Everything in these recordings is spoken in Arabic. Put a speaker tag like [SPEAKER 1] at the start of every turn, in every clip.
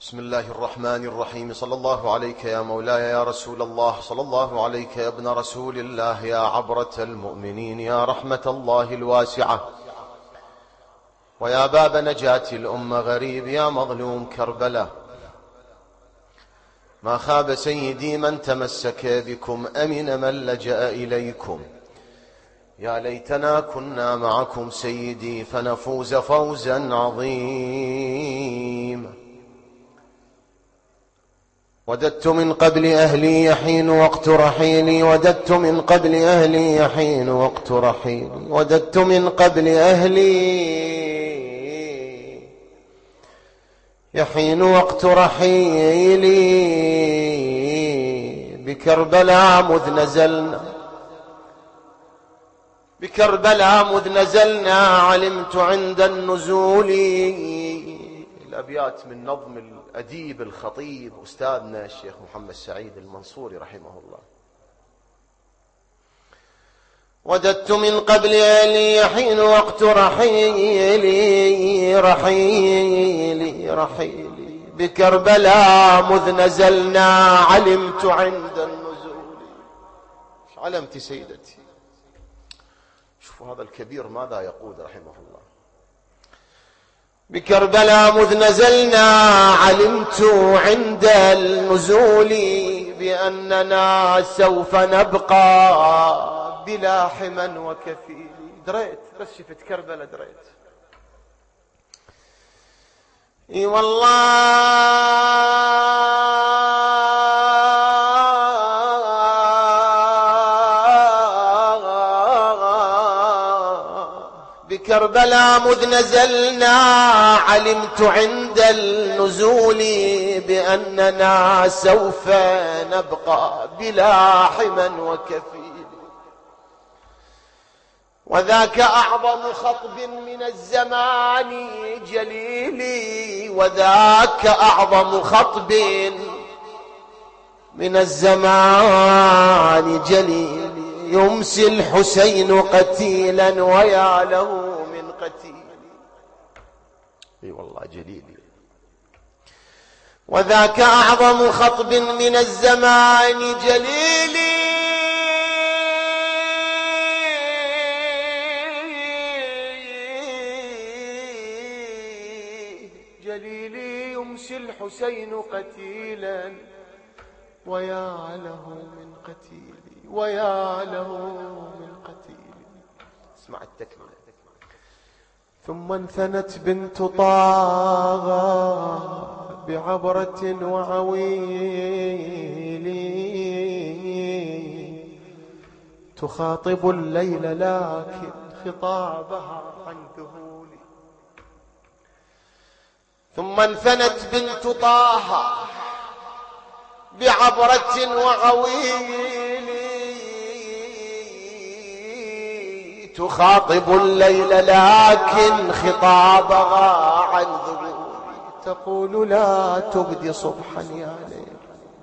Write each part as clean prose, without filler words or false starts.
[SPEAKER 1] بسم الله الرحمن الرحيم. صلى الله عليك يا مولاي يا رسول الله، صلى الله عليك يا ابن رسول الله، يا عبرة المؤمنين، يا رحمة الله الواسعة، ويا باب نجاة الأمة غريب، يا مظلوم كربلاء. ما خاب سيدي من تمسك بكم، أمن من لجأ إليكم. يا ليتنا كنا معكم سيدي فنفوز فوزا عظيما. وددت من قبل أهلي يحين وقت رحيلي، وددت من قبل أهلي يحين وقت رحيلي، وددت من قبل أهلي يحين وقت رحيلي. بكربلاء مذ نزلنا، بكربلاء مذ نزلنا، علمت عند النزول. الأبيات من نظم الأديب الخطيب أستاذنا الشيخ محمد سعيد المنصوري رحمه الله. وددت من قبل أهلي يحين وقت رحيلي، رحيلي رحيلي. بكربلاء مذ نزلنا، علمت عند النزول. ايش علمت سيدتي؟ شوفوا هذا الكبير ماذا يقول رحمه الله. بكربلاء مذ نزلنا، علمت عند النزول بأننا سوف نبقى بلا حمى وكفيل. دريت بس شفت كربلاء دريت. اي والله بكربلاء مذ نزلنا، علمت عند النزول بأننا سوف نبقى بلا حمى وكفيل. وذاك أعظم خطب من الزمان جليلي، وذاك أعظم خطب من الزمان جليلي. يمسي الحسين قتيلا ويا له من قتيل. اي والله جليلي. وذاك أعظم خطب من الزمان جليلي، جليلي. يمسي الحسين قتيلا ويا له من قتيل، ويا له من قتيل. اسمع التكملة. ثم انثنت بنت طاغ بعبرة وعويل، تخاطب الليل لكن خطابها عن ذهول. ثم انثنت بنت طه بعبرة وعويل، تخاطب الليل لكن خطابها عن ذهول. تقول لا تبدي صبحا يا ليل،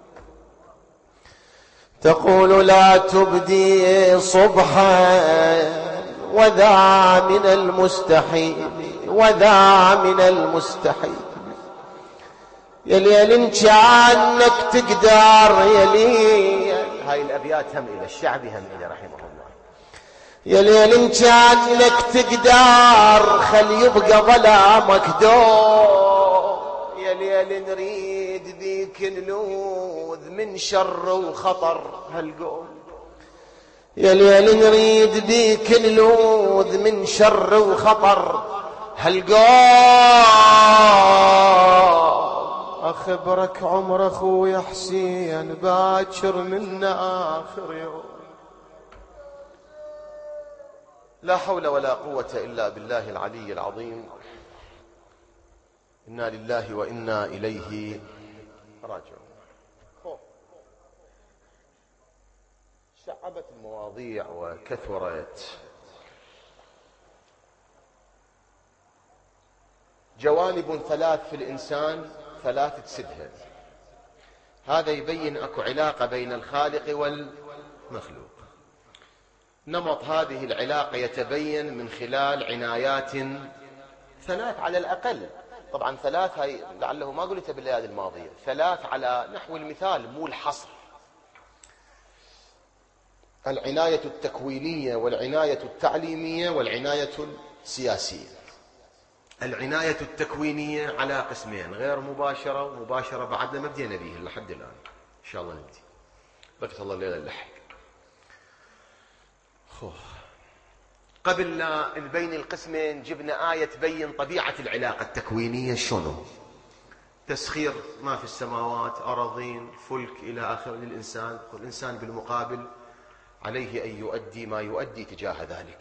[SPEAKER 1] تقول لا تبدي صبحا، وذا من المستحيل، وذا من المستحيل. يا ليل إن كانك تقدر، يا ليل. هاي الأبيات هم إلى الشعبي هم إلى رحمه الله. يا ليل إن كانك تقدر، خل يبقى ظلامك دور. يا ليل نريد بيك نلوذ من شر وخطر هالقوم. يا ليل نريد بيك نلوذ من شر وخطر هالقوم. أخبرك عمر أخوي حسين باكر منا آخر يوم. لا حول ولا قوة إلا بالله العلي العظيم. إنا لله وإنا إليه راجعون. شعبت المواضيع وكثرت. جوانب ثلاث في الإنسان ثلاث تسدها. هذا يبين أكو علاقة بين الخالق والمخلوق. نمط هذه العلاقة يتبين من خلال عنايات ثلاث على الأقل. طبعا ثلاث هاي لعله ما قلتها بالليالي الماضية، ثلاث على نحو المثال مو الحصر: العناية التكوينية والعناية التعليمية والعناية السياسية. العناية التكوينية على قسمين: غير مباشرة ومباشرة، بعدنا ما بدينا به لحد الآن، إن شاء الله نبدي بقيت الله الليلة نلحق. قبل لا نبين القسمين جبنا آية تبين طبيعة العلاقة التكوينية شنو: تسخير ما في السماوات، أراضين، فلك، إلى آخر للإنسان، والإنسان بالمقابل عليه أن يؤدي ما يؤدي تجاه ذلك.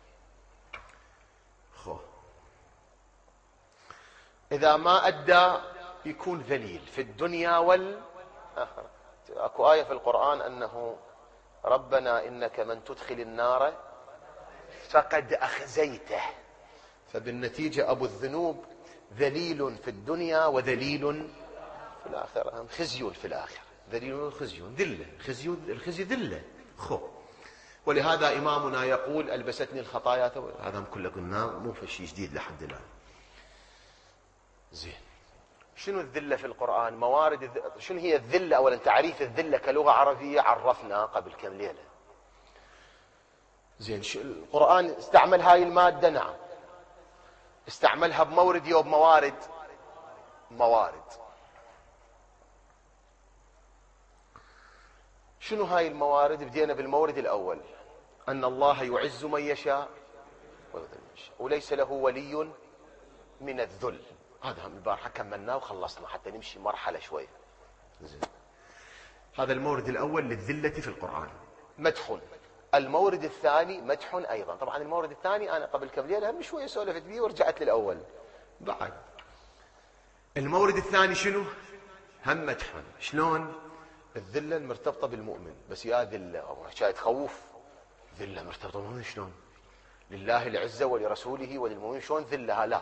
[SPEAKER 1] إذا ما أدى يكون ذليل في الدنيا والآخرة. أكو آية في القرآن أنه ربنا إنك من تدخل النار فقد أخزيته، فبالنتيجة أبو الذنوب ذليل في الدنيا وذليل في الآخرة، خزي في الآخرة، ذليل وخزي، ذلة، الخزي ذلة. ولهذا إمامنا يقول: ألبستني الخطايا. هذا كله قلنا مو في شيء جديد لحد الآن. زين، شنو الذلة في القرآن؟ موارد شنو هي الذلة؟ أولا تعريف الذلة كلغة عربية عرفنا قبل كم ليلة. زين، القرآن استعمل هاي المادة؟ نعم. استعملها بمورد يوب موارد. شنو هاي الموارد؟ بدينا بالمورد الأول: أن الله يعز من يشاء ويذل من يشاء وليس له ولي من الذل. هذا هم البارحة كملناه وخلصنا حتى نمشي مرحلة شوية. زين، هذا المورد الأول للذلة في القرآن، مدح. المورد الثاني مدح أيضا. طبعا المورد الثاني أنا قبل كم ليلة هم شوية سولفت بيه ورجعت للأول بعد. المورد الثاني شنو؟ هم مدح. شلون؟ الذلة المرتبطة بالمؤمن، بس يا ذلة أو شاية تخوف، ذلة مرتبطة بالمؤمن شلون؟ لله العزة ولرسوله وللمؤمنين، شلون ذلة؟ لا،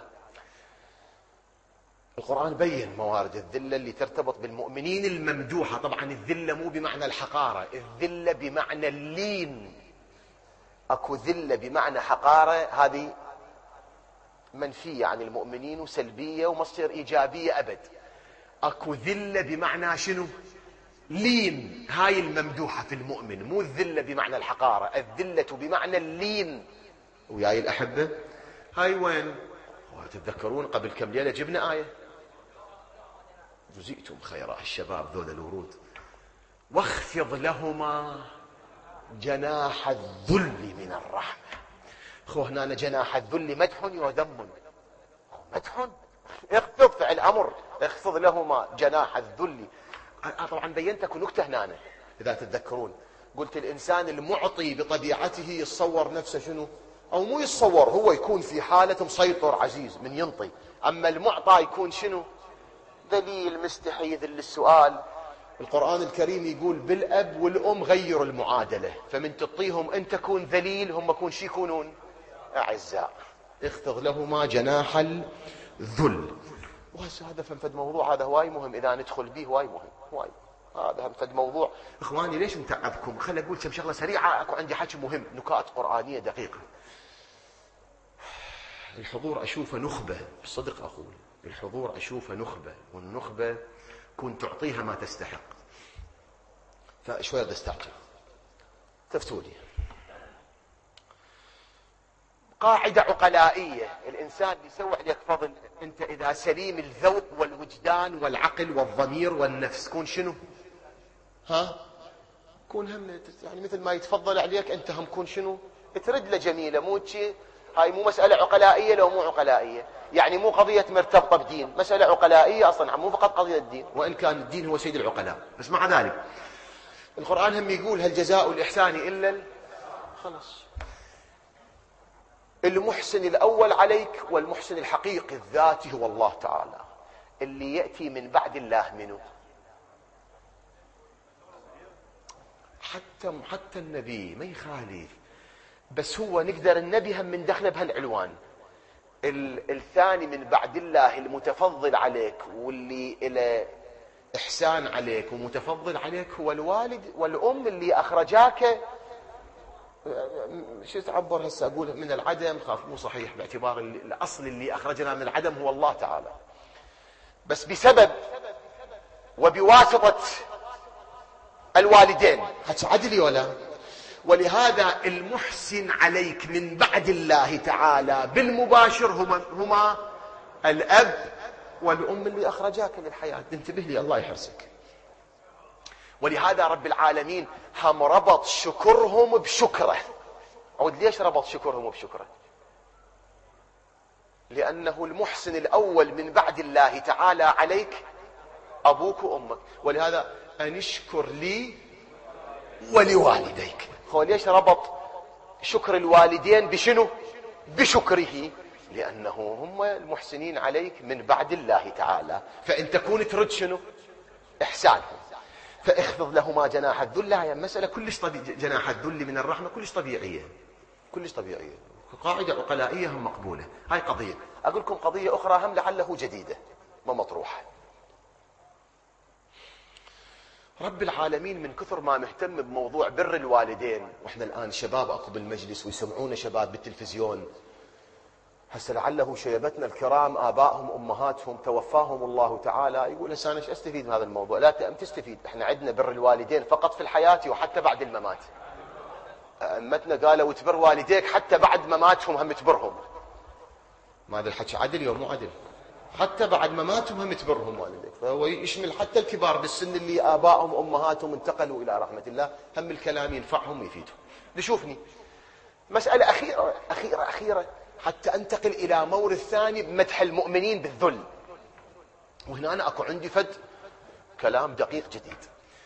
[SPEAKER 1] القرآن بين موارد الذلة اللي ترتبط بالمؤمنين الممدوحة. طبعا الذلة مو بمعنى الحقارة، الذلة بمعنى اللين. اكو ذلة بمعنى حقارة، هذه منفية عن المؤمنين وسلبية وما تصير إيجابية أبد. اكو ذلة بمعنى شنو؟ لين، هاي الممدوحة في المؤمن، مو الذلة بمعنى الحقارة، الذلة بمعنى اللين. وياي الأحبة، هاي وين؟ تتذكرون قبل كم ليلة جبنا آية: جزئتم خيرا، الشباب ذول الورود: واخفض لهما جناح الذل من الرحمة. هنا جناح الذل مدح وذم. مدح، اخفض، فعل أمر، اخفض لهما جناح الذل. طبعا بينتكم نكتة هنا إذا تتذكرون، قلت الإنسان المعطي بطبيعته يتصور نفسه شنو؟ أو مو يتصور، هو يكون في حالة مسيطر عزيز من ينطي. أما المعطى يكون شنو؟ ذليل مستحي يذل السؤال. القرآن الكريم يقول بالأب والأم غيروا المعادلة، فمن تعطيهم أن تكون ذليل، هم يكون شي يكونون أعزاء. اخفض لهما جناح الذل. وهذا فد موضوع، هذا هواي مهم إذا ندخل به، هواي مهم هواي. هذا فد موضوع. إخواني ليش متعبكم؟ خلي أقول كم شغلة سريعة، أكو عندي حكي مهم، نكات قرآنية دقيقة. الحضور أشوفه نخبة، بصدق أقول الحضور أشوفه نخبة، والنخبة كنت تعطيها ما تستحق. فشوية بدي استعجل، تفتولي. قاعدة عقلائية: الإنسان يسوي عليك فضل، أنت إذا سليم الذوق والوجدان والعقل والضمير والنفس، كون شنو؟ كون هم يعني مثل ما يتفضل عليك أنت هم كون شنو؟ ترد له جميلة، مو شيء. هاي مو مسألة عقلائية، لو مو عقلائية يعني مو قضية مرتبطة بدين، مسألة عقلائية أصلا، مو فقط قضية الدين، وإن كان الدين هو سيد العقلاء. بس مع ذلك القرآن هم يقول: هل جزاء الإحسان إلا خلاص. المحسن الأول عليك والمحسن الحقيقي الذاتي هو الله تعالى. اللي يأتي من بعد الله منه حتى النبي ما يخالف، بس هو نقدر النبي هم من دخله بهالعنوان. الثاني من بعد الله المتفضل عليك واللي إلى إحسان عليك ومتفضل عليك هو الوالد والأم اللي أخرجاك. شو تعبر هسه أقول من العدم؟ خاف مو صحيح، باعتبار الأصل اللي أخرجنا من العدم هو الله تعالى. بس بسبب وبواسطة الوالدين. هذا عدل ولا؟ ولهذا المحسن عليك من بعد الله تعالى بالمباشر هما الأب والأم اللي أخرجاك للحياة. انتبه لي الله يحرسك. ولهذا رب العالمين هم ربط شكرهم بشكره. عود ليش ربط شكرهم بشكره؟ لأنه المحسن الأول من بعد الله تعالى عليك أبوك وأمك. ولهذا أن اشكر لي ولوالديك. هو ليش ربط شكر الوالدين بشنو؟ بشكره، لأنه هم المحسنين عليك من بعد الله تعالى. فإن تكون ترد شنو؟ إحسانهم. فاخفض لهما جناح الذل. هي مسألة كلش طبيعية. جناح الذل من الرحمة كلش طبيعية، كلش طبيعية، قاعدة عقلائية هم مقبولة. هاي قضية. أقول لكم قضية أخرى هم لعله جديدة ما مطروحة. رب العالمين من كثر ما مهتم بموضوع بر الوالدين، واحنا الآن شباب أكو بالمجلس ويسمعونا شباب بالتلفزيون، هسه لعله شيبتنا الكرام آبائهم أمهاتهم توفاهم الله تعالى، يقول هسه أنا ايش أستفيد من هذا الموضوع؟ لا تستفيد. احنا عندنا بر الوالدين فقط في الحياة وحتى بعد الممات. أئمتنا قالوا تبر والديك حتى بعد مماتهم هم تبرهم. ما هذا الحكي عدل ولا مو عدل؟ حتى بعد مماتهم هم تبرهم والديك. فهو يشمل حتى الكبار بالسن اللي آبائهم وأمهاتهم انتقلوا إلى رحمة الله، هم الكلام ينفعهم ويفيدهم. نشوفني مسألة أخيرة حتى أنتقل إلى مورد ثاني بمدح المؤمنين بالذل. وهنا أنا أكو عندي فد كلام دقيق جديد.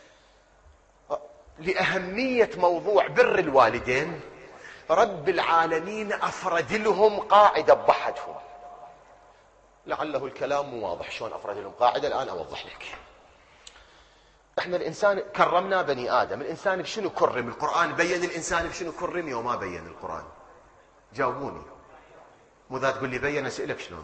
[SPEAKER 1] لأهمية موضوع بر الوالدين رب العالمين أفرد لهم قاعدة بحدهم. لعله الكلام مو واضح شلون أفرد لهم قاعدة، الآن أوضح لك. احنا الإنسان كرمنا بني آدم. الإنسان بشنو كرم؟ القرآن بين الإنسان بشنو كرم وما بين القرآن؟ جاوبوني. مو ذا تقول لي بين، أسألك شلون.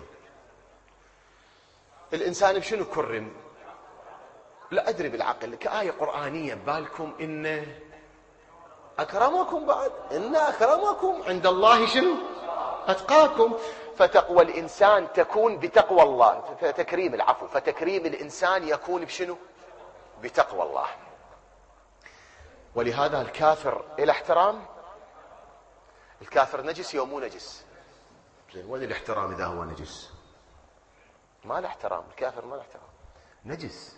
[SPEAKER 1] الإنسان بشنو كرم؟ لا أدري بالعقل كآية قرآنية ببالكم إن أكرمكم بعد إن أكرمكم عند الله شنو؟ أتقاكم. فتقوى الإنسان تكون بتقوى الله. فتكريم العفو، فتكريم الإنسان يكون بشنو؟ بتقوى الله. ولهذا الكافر إلى احترام. الكافر نجس يوم مو نجس؟ وين الاحترام إذا هو نجس؟ ما له احترام. الكافر ما له احترام، نجس.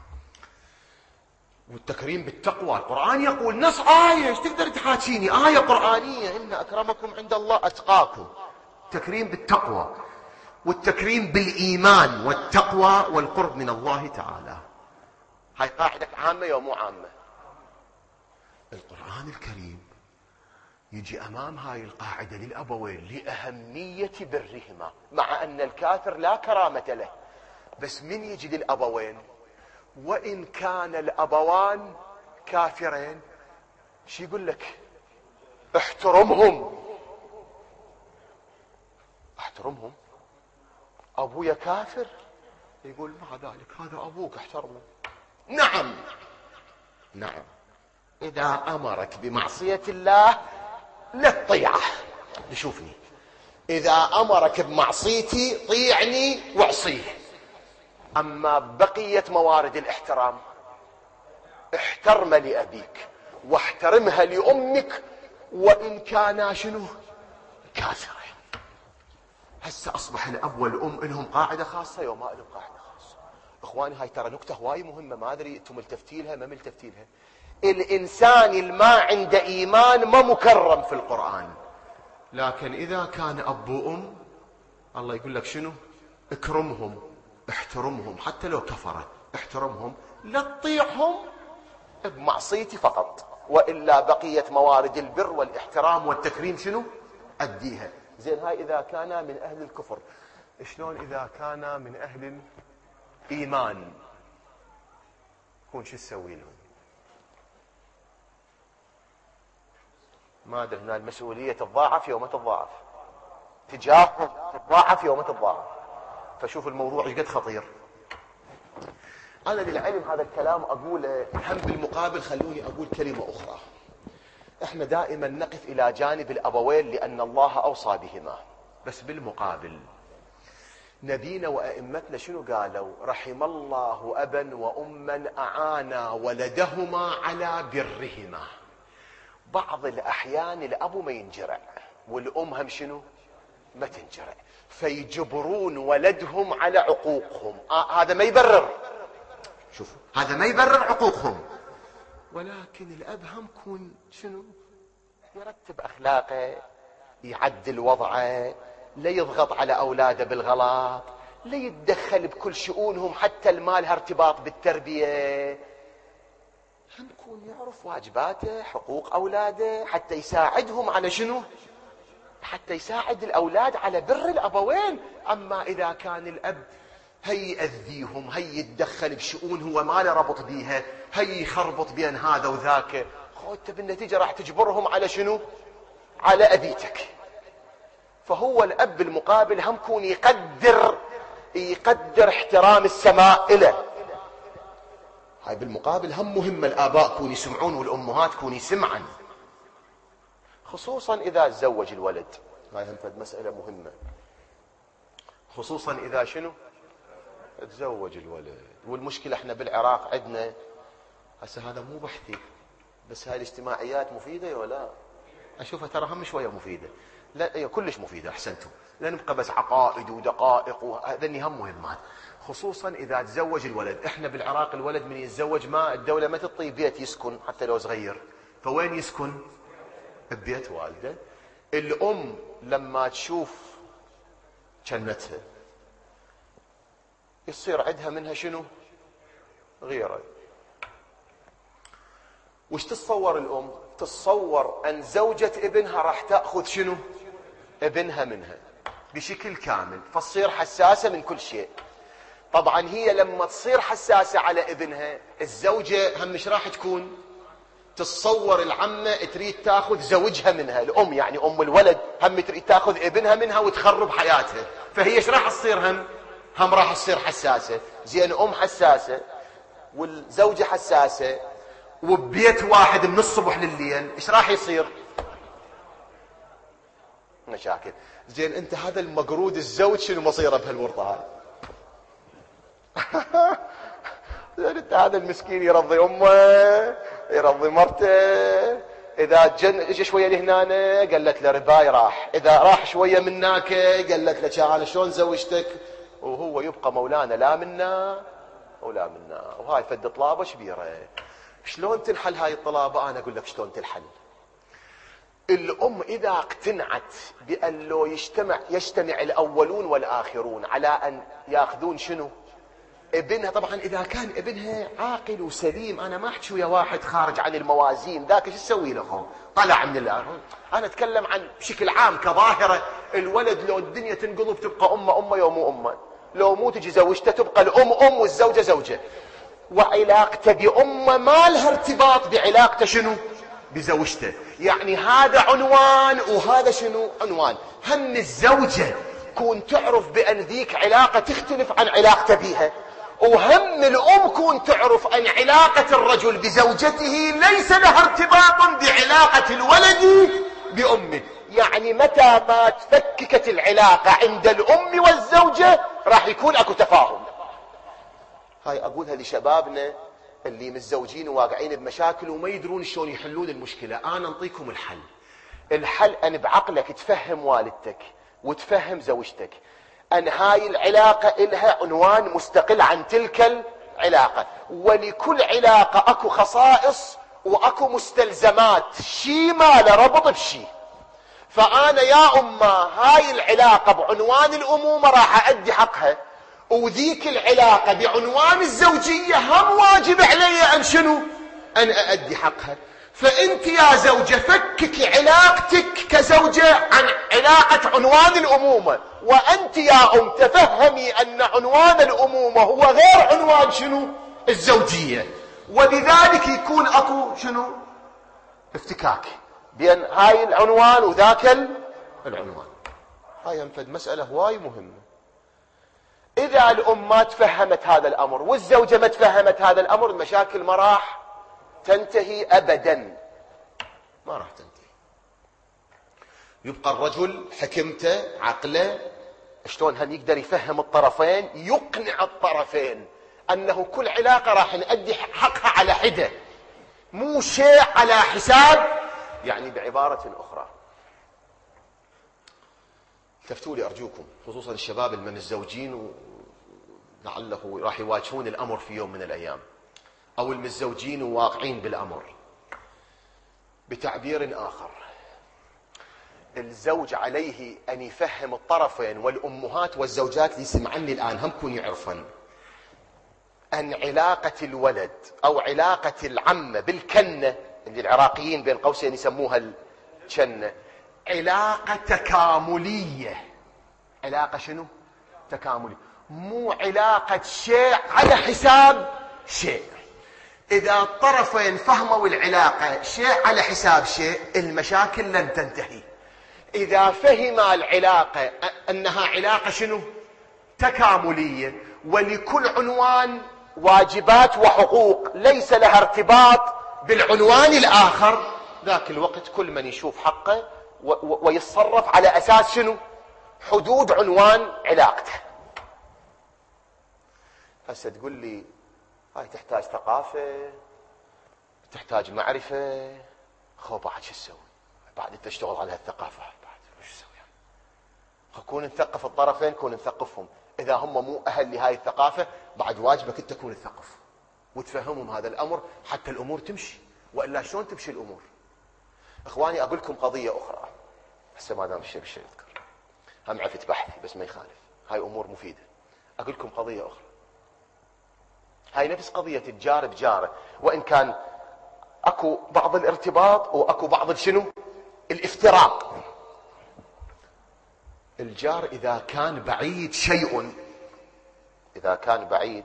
[SPEAKER 1] والتكريم بالتقوى. القرآن يقول نص آية، ايش تقدر تحاكيني؟ آية قرآنية إن أكرمكم عند الله أتقاكم. تكريم بالتقوى، والتكريم بالإيمان والتقوى والقرب من الله تعالى. هاي قاعدة عامة يوم مو عامة؟ القرآن الكريم يجي أمام هاي القاعدة للأبوين لأهمية برهما، مع أن الكافر لا كرامة له. بس من يجي للأبوين وإن كان الأبوان كافرين شي يقول لك؟ احترمهم. احترمهم. أبويا كافر يقول مع ذلك هذا أبوك احترمه. نعم نعم، إذا أمرك بمعصية الله لا تطيعه. يشوفني إذا أمرك بمعصيتي طيعني واعصيه. أما بقية موارد الاحترام، احترم لأبيك واحترمها لأمك وإن كانا شنو؟ كافرين. هسه أصبح الأب والأم لهم قاعدة خاصة يوم ما لهم قاعدة خاصة. إخواني هاي ترى نكتة هواي مهمة، ما أدري أنتم ملتفتين لها ما ملتفتين لها. الإنسان اللي ما عنده إيمان ما مكرم في القرآن، لكن إذا كان أب وأم الله يقول لك شنو؟ اكرمهم، احترمهم، حتى لو كفرت احترمهم، لا تطيعهم بمعصيتي فقط، وإلا بقية موارد البر والاحترام والتكريم شنو؟ أديها. زين هاي إذا كان من أهل الكفر، شلون إذا كان من أهل الإيمان؟ يكون شو تسوي لهم؟ ما أدري، هنا المسؤولية تتضاعف يوم تتضاعف، تجاههم تتضاعف يوم تتضاعف. فشوف الموضوع ايش قد خطير. أنا للعلم هذا الكلام أقوله، هم بالمقابل خلوني أقول كلمة أخرى. احنا دائما نقف إلى جانب الأبوين لأن الله أوصى بهما، بس بالمقابل نبينا وأئمتنا شنو قالوا؟ رحم الله أبا وأما أعانا ولدهما على برهما. بعض الأحيان الأب ما ينجرع والأم هم شنو؟ ما تنجرع، فيجبرون ولدهم على عقوقهم. هذا ما يبرر، شوفوا هذا ما يبرر عقوقهم، ولكن الأب هم يكون شنو؟ يرتب أخلاقه، يعدل وضعه، لا يضغط على أولاده بالغلط، لا يتدخل بكل شؤونهم حتى المال ارتباط بالتربية. هم يكون يعرف واجباته، حقوق أولاده، حتى يساعدهم على شنو؟ حتى يساعد الأولاد على بر الأبوين. أما إذا كان الأب هي يأذيهم، هي يتدخل بشؤون هو ما له ربط بيها، هي يخربط بين هذا وذاك، انت بالنتيجة راح تجبرهم على شنو؟ على أذيتك. فهو الأب بالمقابل هم يكون يقدر احترام السماء إله. هاي بالمقابل هم مهمة، الآباء كون يسمعون والأمهات كون يسمعن، خصوصا إذا تزوج الولد. هاي هم فد مسألة مهمة، خصوصا إذا شنو؟ تزوج الولد. والمشكلة احنا بالعراق عندنا هسه، هذا مو بحثي، بس هاي الاجتماعيات مفيدة ولا؟ أشوفها ترى هم شوية مفيدة، لا كلش مفيدة، أحسنتم. لا نبقى بس عقائد ودقائق وهذني هم مهمات، خصوصا إذا تزوج الولد. احنا بالعراق الولد من يتزوج ما الدولة ما تعطيه بيت يسكن حتى لو صغير، فوين يسكن؟ ببيت والده. الأم لما تشوف جنتها يصير عندها منها شنو؟ غيرة. وش تتصور الأم؟ تتصور أن زوجة ابنها راح تأخذ شنو؟ ابنها منها بشكل كامل، فتصير حساسة من كل شيء. طبعا هي لما تصير حساسة على ابنها، الزوجة هم مش راح تكون. تتصور العمة تريد تاخذ زوجها منها، الأم يعني أم الولد هم تريد تاخذ ابنها منها وتخرب حياتها، فهي ايش راح تصير؟ هم راح تصير حساسة. زين أم حساسة والزوجة حساسة وببيت واحد من الصبح لليل، ايش راح يصير؟ مشاكل. زين انت هذا المقرود الزوج شنو مصيره بهالورطة هاي؟ زين انت هذا المسكين يرضي امه، يرضي مرته، اذا اجى شويه لهنا قالت له رباي راح، اذا راح شويه مناك قالت له انا شلون زوجتك، وهو يبقى مولانا لا منا ولا منا. وهاي فد طلابه كبيره. شلون تنحل هاي الطلابه؟ انا اقول لك شلون تنحل. الام اذا اقتنعت بان لو يجتمع الاولون والاخرون على ان ياخذون شنو؟ ابنها. طبعا اذا كان ابنها عاقل وسليم، انا ما احكي ويا واحد خارج عن الموازين، ذاك ايش تسوي له؟ طلع من الارض. انا اتكلم عن بشكل عام كظاهره. الولد لو الدنيا تنقلب تبقى امه يوم امه، لو مو تجي زوجته تبقى الام والزوجه زوجه، وعلاقته بامه ما لها ارتباط بعلاقته شنو؟ بزوجته. يعني هذا عنوان وهذا شنو؟ عنوان. هم الزوجه كون تعرف بان ذيك علاقه تختلف عن علاقته بيها، وهم الأم كون تعرف أن علاقة الرجل بزوجته ليس لها ارتباط بعلاقة الولد بأمه. يعني متى ما تفككت العلاقة عند الأم والزوجة راح يكون أكو تفاهم. هاي أقولها لشبابنا اللي متزوجين وواقعين بمشاكل وما يدرون شلون يحلون المشكلة. أنا أنطيكم الحل أن بعقلك تفهم والدتك وتفهم زوجتك أن هاي العلاقة إلها عنوان مستقل عن تلك العلاقة، ولكل علاقة أكو خصائص وأكو مستلزمات، شي ما لربط بشي. فأنا يا أمة هاي العلاقة بعنوان الأمومة راح أدي حقها، وذيك العلاقة بعنوان الزوجية هم واجب علي أن شنو؟ أن أأدي حقها. فأنت يا زوجة فكك علاقتك كزوجة عن علاقة عنوان الأمومة، وأنت يا أم تفهمي أن عنوان الأمومة هو غير عنوان شنو؟ الزوجية. وبذلك يكون أكو شنو؟ افتكاك بين هاي العنوان وذاك العنوان. هاي ينفد مسألة هواي مهمة. إذا الأم ما تفهمت هذا الأمر والزوجة ما تفهمت هذا الأمر، المشاكل ما راح تنتهي أبدا، ما راح تنتهي. يبقى الرجل حكمته عقله شلون هم يقدر يفهم الطرفين، يقنع الطرفين انه كل علاقة راح نأدي حقها على حدة، مو شيء على حساب. يعني بعبارة اخرى، التفتوا لي ارجوكم، خصوصا الشباب المتزوجين ولعله راح يواجهون الامر في يوم من الايام، او المتزوجين وواقعين بالامر. بتعبير اخر، الزوج عليه ان يفهم الطرفين، والامهات والزوجات اللي يسمعني الان هم كونوا يعرفن ان علاقة الولد او علاقة العمة بالكنة، اللي العراقيين بين قوسين يسموها الكنة، علاقة تكاملية. علاقة شنو؟ تكاملية، مو علاقة شيء على حساب شيء. إذا الطرفين فهموا العلاقة شيء على حساب شيء، المشاكل لن تنتهي. إذا فهم العلاقة أنها علاقة شنو؟ تكاملية، ولكل عنوان واجبات وحقوق ليس لها ارتباط بالعنوان الآخر، ذاك الوقت كل من يشوف حقه ويتصرف على أساس شنو؟ حدود عنوان علاقته. هسه تقول لي هاي تحتاج ثقافة، تحتاج معرفة. خو بعد شو تسوي؟ بعد انت تشتغل على هالثقافة، بعد شو تسوي يعني؟ كون نثقف الطرفين، كون نثقفهم. اذا هم مو اهل لهاي الثقافة، بعد واجبك انت تكون تثقف وتفهمهم هذا الامر حتى الامور تمشي، والا شلون تمشي الامور؟ اخواني اقول لكم قضية اخرى، هسه ما دام الشيء بالشيء يذكر، هم عفت بحثي بس ما يخالف، هاي امور مفيدة. اقول لكم قضية اخرى، هاي نفس قضية الجار بجاره، وإن كان أكو بعض الارتباط وأكو بعض شنو؟ الافتراق. الجار إذا كان بعيد شيء، إذا كان بعيد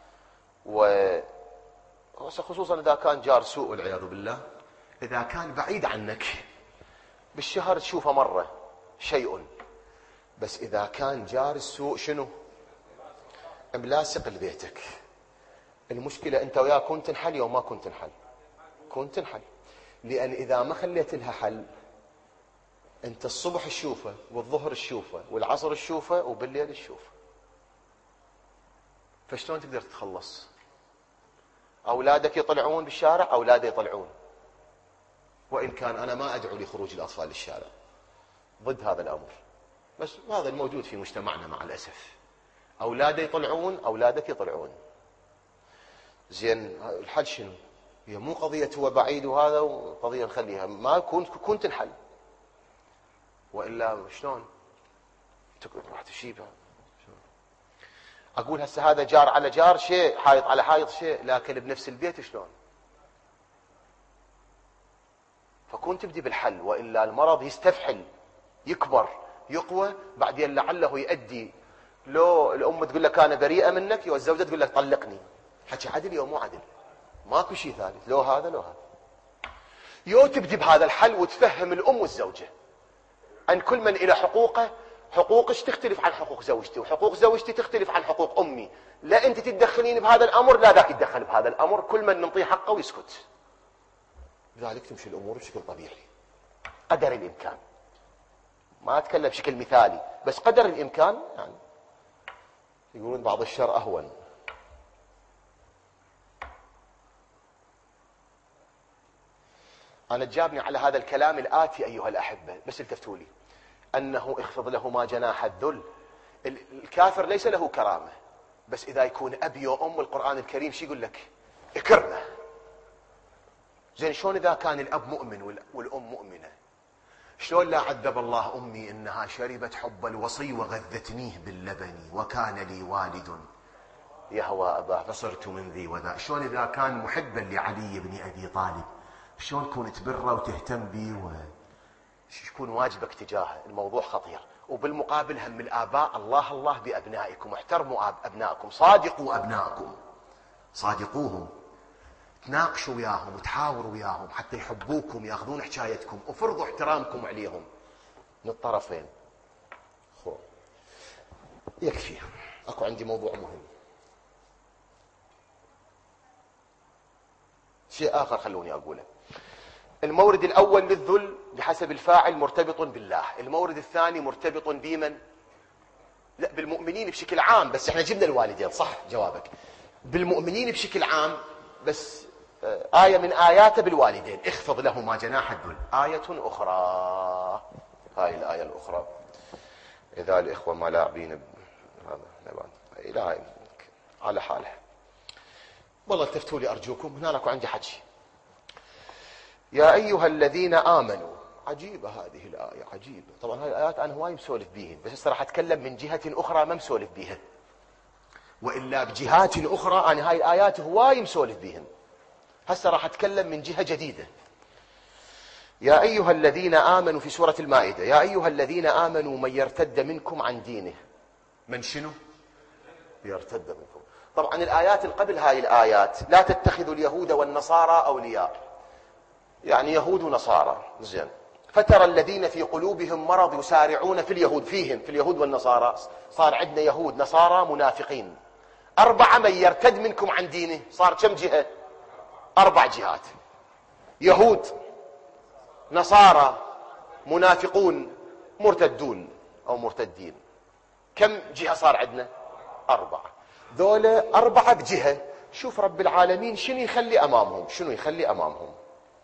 [SPEAKER 1] خصوصا إذا كان جار سوء والعياذ بالله، إذا كان بعيد عنك بالشهر تشوفه مرة شيء، بس إذا كان جار السوء شنو؟ ملاصق لبيتك، المشكلة أنت وياه كنت تنحل يوم ما كنت تنحل، كنت تنحل. لأن إذا ما خليت لها حل، أنت الصبح تشوفه والظهر تشوفه والعصر تشوفه وبالليل تشوفه، فشلون تقدر تتخلص؟ أولادك يطلعون بالشارع، أولاده يطلعون، وإن كان أنا ما أدعو لخروج الأطفال للشارع، ضد هذا الأمر، بس هذا الموجود في مجتمعنا مع الأسف. أولاده يطلعون، أولادك يطلعون. زين الحل شنو؟ هي مو قضية هو بعيد وهذا وقضية نخليها، ما كنت تنحل، وإلا شلون تقعد راح تشيبها؟ أقول هسه هذا جار على جار شيء، حائط على حائط شيء، لكن بنفس البيت شلون؟ فكون تبدي بالحل، وإلا المرض يستفحل يكبر يقوى، بعدين لعله يؤدي، لو الأم تقول لك أنا بريئة منك، والزوجة تقول لك طلقني. حكي عدل يو مو عدل، ماكو شيء ثالث، لو هذا لو هذا. يو تبدي بهذا الحل وتفهم الأم والزوجة أن كل من إلى حقوقه، حقوقك تختلف عن حقوق زوجتي، وحقوق زوجتي تختلف عن حقوق أمي، لا أنت تتدخلين بهذا الأمر لا ذاك يتدخل بهذا الأمر، كل من نعطيه حقه ويسكت. لذلك تمشي الأمور بشكل طبيعي قدر الإمكان، ما أتكلم بشكل مثالي، بس قدر الإمكان. يعني يقولون بعض الشر أهون. أنا تجابني على هذا الكلام الآتي أيها الأحبة، بس التفتوا لي، أنه اخفض لهما جناح الذل. الكافر ليس له كرامة، بس إذا يكون أبي وأم، القرآن الكريم شو يقول لك؟ اكرمه. زين شلون إذا كان الأب مؤمن والأم مؤمنة؟ شلون لا عذب الله أمي إنها شربت حب الوصي وغذتنيه باللبن وكان لي والد يهوى أباه فصرت من ذي وذا. شلون إذا كان محبا لعلي بن أبي طالب، شلون تكون تبره وتهتم به يكون واجبك تجاهه؟ الموضوع خطير. وبالمقابل هم الآباء، الله الله بأبنائكم، احترموا أبنائكم، صادقوا أبنائكم، صادقوهم، تناقشوا وياهم وتحاوروا وياهم حتى يحبوكم، ياخذون حكايتكم، وفرضوا احترامكم عليهم من الطرفين. يكفي، اكو عندي موضوع مهم، شيء آخر خلوني أقوله. المورد الأول للذل بحسب الفاعل مرتبط بالله، المورد الثاني مرتبط بمن؟ لا، بالمؤمنين بشكل عام، بس احنا جبنا الوالدين. صح جوابك، بالمؤمنين بشكل عام، بس آية من آياته بالوالدين، اخفض لهما جناح الذل. آية أخرى، هاي الآية الأخرى، إذا الإخوة ما لاعبين هذا على حاله. والله التفتوا لي أرجوكم، هنالك عندي حكي. يا أيها الذين آمنوا، عجيبة هذه الآية، عجيبة. طبعا هاي الآيات أنا هواي مسولف بيهن، بس هسه راح أتكلم من جهة أخرى ما مسولف بيها، وإلا بجهات أخرى أنا هاي الآيات هواي مسولف بيهن. هسه راح أتكلم من جهة جديدة. يا أيها الذين آمنوا في سورة المائدة، يا أيها الذين آمنوا من يرتد منكم عن دينه. من شنو؟ يرتد منكم. طبعا الآيات قبل هاي الآيات، لا تتخذوا اليهود والنصارى أولياء، يعني يهود ونصارى. زين. فترى الذين في قلوبهم مرض يسارعون في اليهود، فيهم في اليهود والنصارى. صار عندنا يهود نصارى منافقين. 4 من يرتد منكم عن دينه، صار كم جهة؟ 4 جهات: يهود، نصارى، منافقون، مرتدون أو مرتدين. كم جهة صار عندنا؟ 4. ذولا 4 بجهة. شوف رب العالمين شنو يخلي أمامهم، شنو يخلي أمامهم.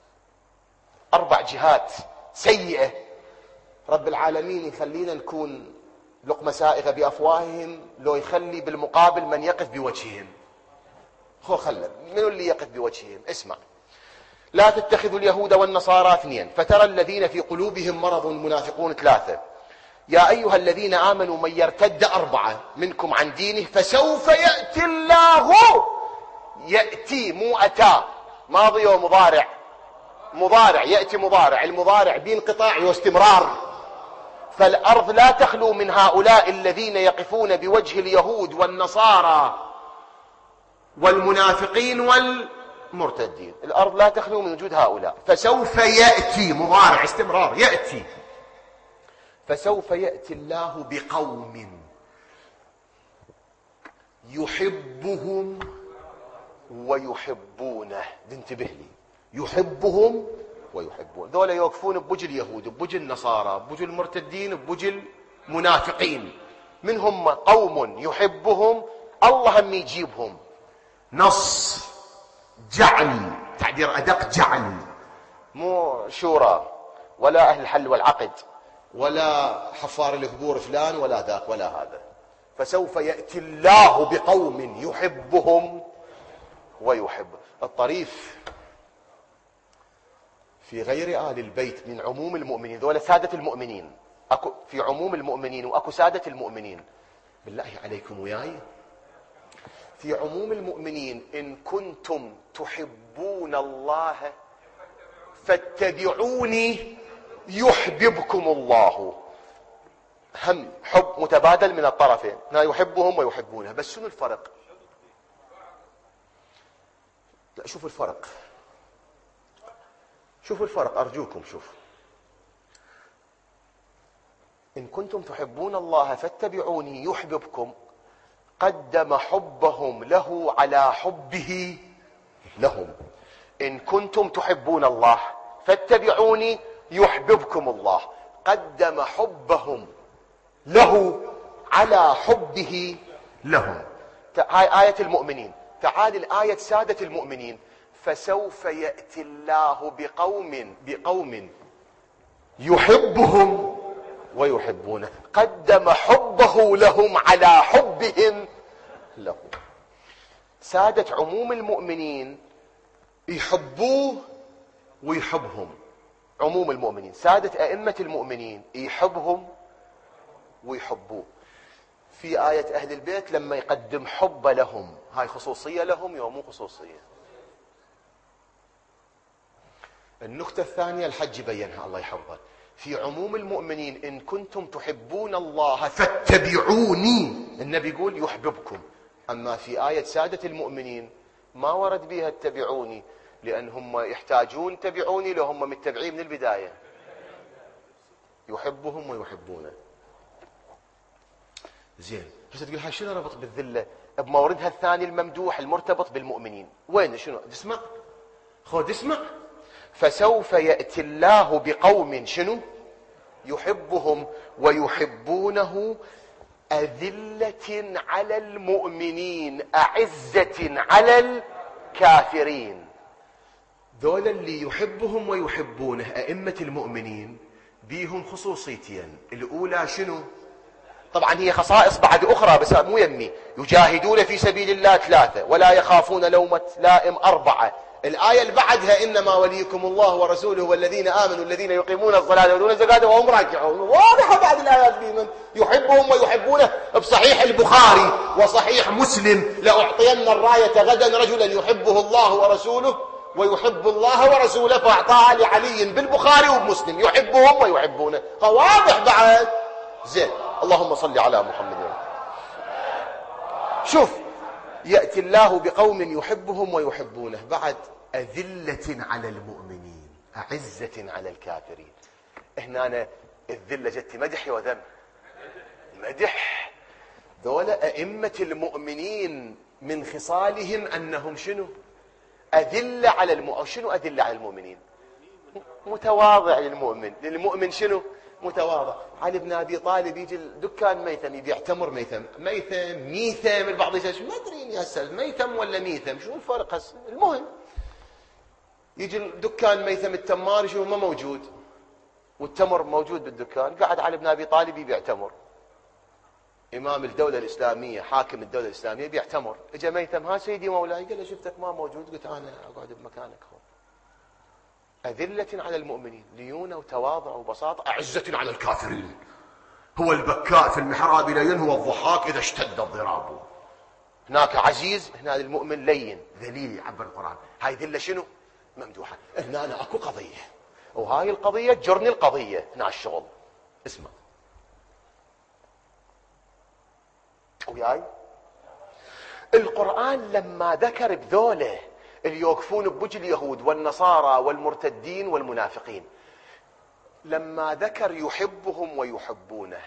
[SPEAKER 1] 4 جهات سيئة، رب العالمين يخلينا نكون لقمة سائغة بأفواههم، لو يخلي بالمقابل من يقف بوجههم. خلنا منو اللي يقف بوجههم؟ اسمع: لا تتخذوا اليهود والنصارى 2، فترى الذين في قلوبهم مرض، منافقون 3، يا أيها الذين آمنوا من يرتد 4 منكم عن دينه فسوف يأتي الله. يأتي مو أتى، ماضي ومضارع. مضارع، يأتي مضارع، المضارع بانقطاع واستمرار. فالأرض لا تخلو من هؤلاء الذين يقفون بوجه اليهود والنصارى والمنافقين والمرتدين. الأرض لا تخلو من وجود هؤلاء. فسوف يأتي، مضارع استمرار، يأتي. فسوف يأتي الله بقوم يحبهم ويحبونه. انتبه لي، يحبهم ويحبون. ذولا يوقفون بوجه اليهود، بوجه النصارى، بوجه المرتدين، بوجه المنافقين. من هم؟ قوم يحبهم، الله هم يجيبهم. نص جعل، تعبير أدق، جعل، مو شورى ولا أهل الحل والعقد ولا حفار القبور فلان ولا ذاك ولا هذا. فسوف يأتي الله بقوم يحبهم ويحب. الطريف في غير آل البيت من عموم المؤمنين، ذولا سادة المؤمنين. أكو في عموم المؤمنين وأكو سادة المؤمنين. بالله عليكم وياي، في عموم المؤمنين: إن كنتم تحبون الله فاتبعوني يحببكم الله. هم حب متبادل من الطرفين، لا يحبهم ويحبونه. بس شنو الفرق؟ لا، شوفوا الفرق، شوفوا الفرق أرجوكم. شوف: إن كنتم تحبون الله فاتبعوني يحببكم، قدم حبهم له على حبه لهم. إن كنتم تحبون الله فاتبعوني يحببكم الله، قدم حبهم له على حبه لهم. هاي آية المؤمنين. تعال الآية سادة المؤمنين: فسوف يأتي الله بقوم يحبهم ويحبونه، قدم حبه لهم على حبهم له. سادة عموم المؤمنين يحبوه ويحبهم. عموم المؤمنين، سادة أئمة المؤمنين يحبهم ويحبوه. في آية أهل البيت لما يقدم حب لهم، هاي خصوصية لهم يا مو خصوصية؟ النقطة الثانية الحج بينها الله يحفظه: في عموم المؤمنين: إن كنتم تحبون الله فاتبعوني، النبي يقول يحببكم. أما في آية سادة المؤمنين ما ورد بها اتبعوني، لأن هم يحتاجون تبعوني لو هم متبعين من البداية. يحبهم ويحبونه. زين، بس تقول هاي شنو ربط بالذلة بموردها الثاني الممدوح المرتبط بالمؤمنين؟ وين؟ شنو؟ اسمع، خذ اسمع: فسوف يأتي الله بقوم شنو؟ يحبهم ويحبونه، أذلة على المؤمنين أعزة على الكافرين. ذولا اللي يحبهم ويحبونه أئمة المؤمنين بيهم خصوصيتين. الأولى شنو؟ طبعا هي خصائص بعد أخرى بس مو يمي. يجاهدون في سبيل الله 3، ولا يخافون لومة لائم 4. الآية اللي بعدها إنما وليكم الله ورسوله والذين آمنوا الذين يقيمون الصلاة ويؤتون الزكاة وهم راكعون. واضحة بعد الآيات بمن يحبهم ويحبونه. بصحيح البخاري وصحيح مسلم لأعطين الراية غدا رجلا يحبه الله ورسوله ويحب الله ورسوله، فأعطاها لعلي بالبخاري وبمسلم، يحبهم ويحبونه. واضح بعد. زين، اللهم صل على محمد. شوف، يأتي الله بقوم يحبهم ويحبونه، بعد أذلة على المؤمنين أعزة على الكافرين. هنا أنا الذلة جت مدح وذم. مدح. ذولا أئمة المؤمنين من خصالهم أنهم شنو؟ أذلة على المؤمنين. شنو أذلة على المؤمنين؟ متواضع للمؤمن. للمؤمن شنو؟ متواضع. علي بن أبي طالب يجي الدكان ميثم، يبيع تمر ميثم. ميثم البعض يسأل ما أدري يا أستاذ ميثم ولا ميثم شو الفرق هسه؟ المهم يجي الدكان ميثم التمار يشوف ما موجود والتمر موجود بالدكان. قاعد علي بن أبي طالب يبيع تمر. إمام الدولة الإسلامية، حاكم الدولة الإسلامية، يبيع تمر. إجا ميثم ها سيدي مولاي. قال له شفتك ما موجود. قلت أنا أقعد بمكانك هون. أذلة على المؤمنين، ليونة وتواضع وبساطة. أعزة على الكافرين. هو البكاء في المحراب لين، هو الضحاك إذا اشتد الضراب. هناك عزيز، هنا المؤمن لين ذليل. يعبر القرآن. هاي ذلة شنو؟ ممدوحة. هنا أنا أكو قضية، وهاي القضية تجرني القضية. هنا الشغل. اسمع وياي. القرآن لما ذكر بذوله اللي يوقفون بوجه اليهود والنصارى والمرتدين والمنافقين، لما ذكر يحبهم ويحبونه،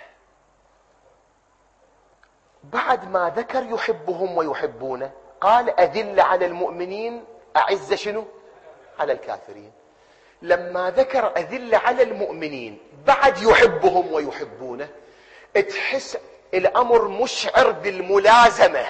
[SPEAKER 1] بعد ما ذكر يحبهم ويحبونه قال أذل على المؤمنين أعز شنو؟ على الكافرين. لما ذكر أذل على المؤمنين بعد يحبهم ويحبونه، تحس الأمر مشعر بالملازمة.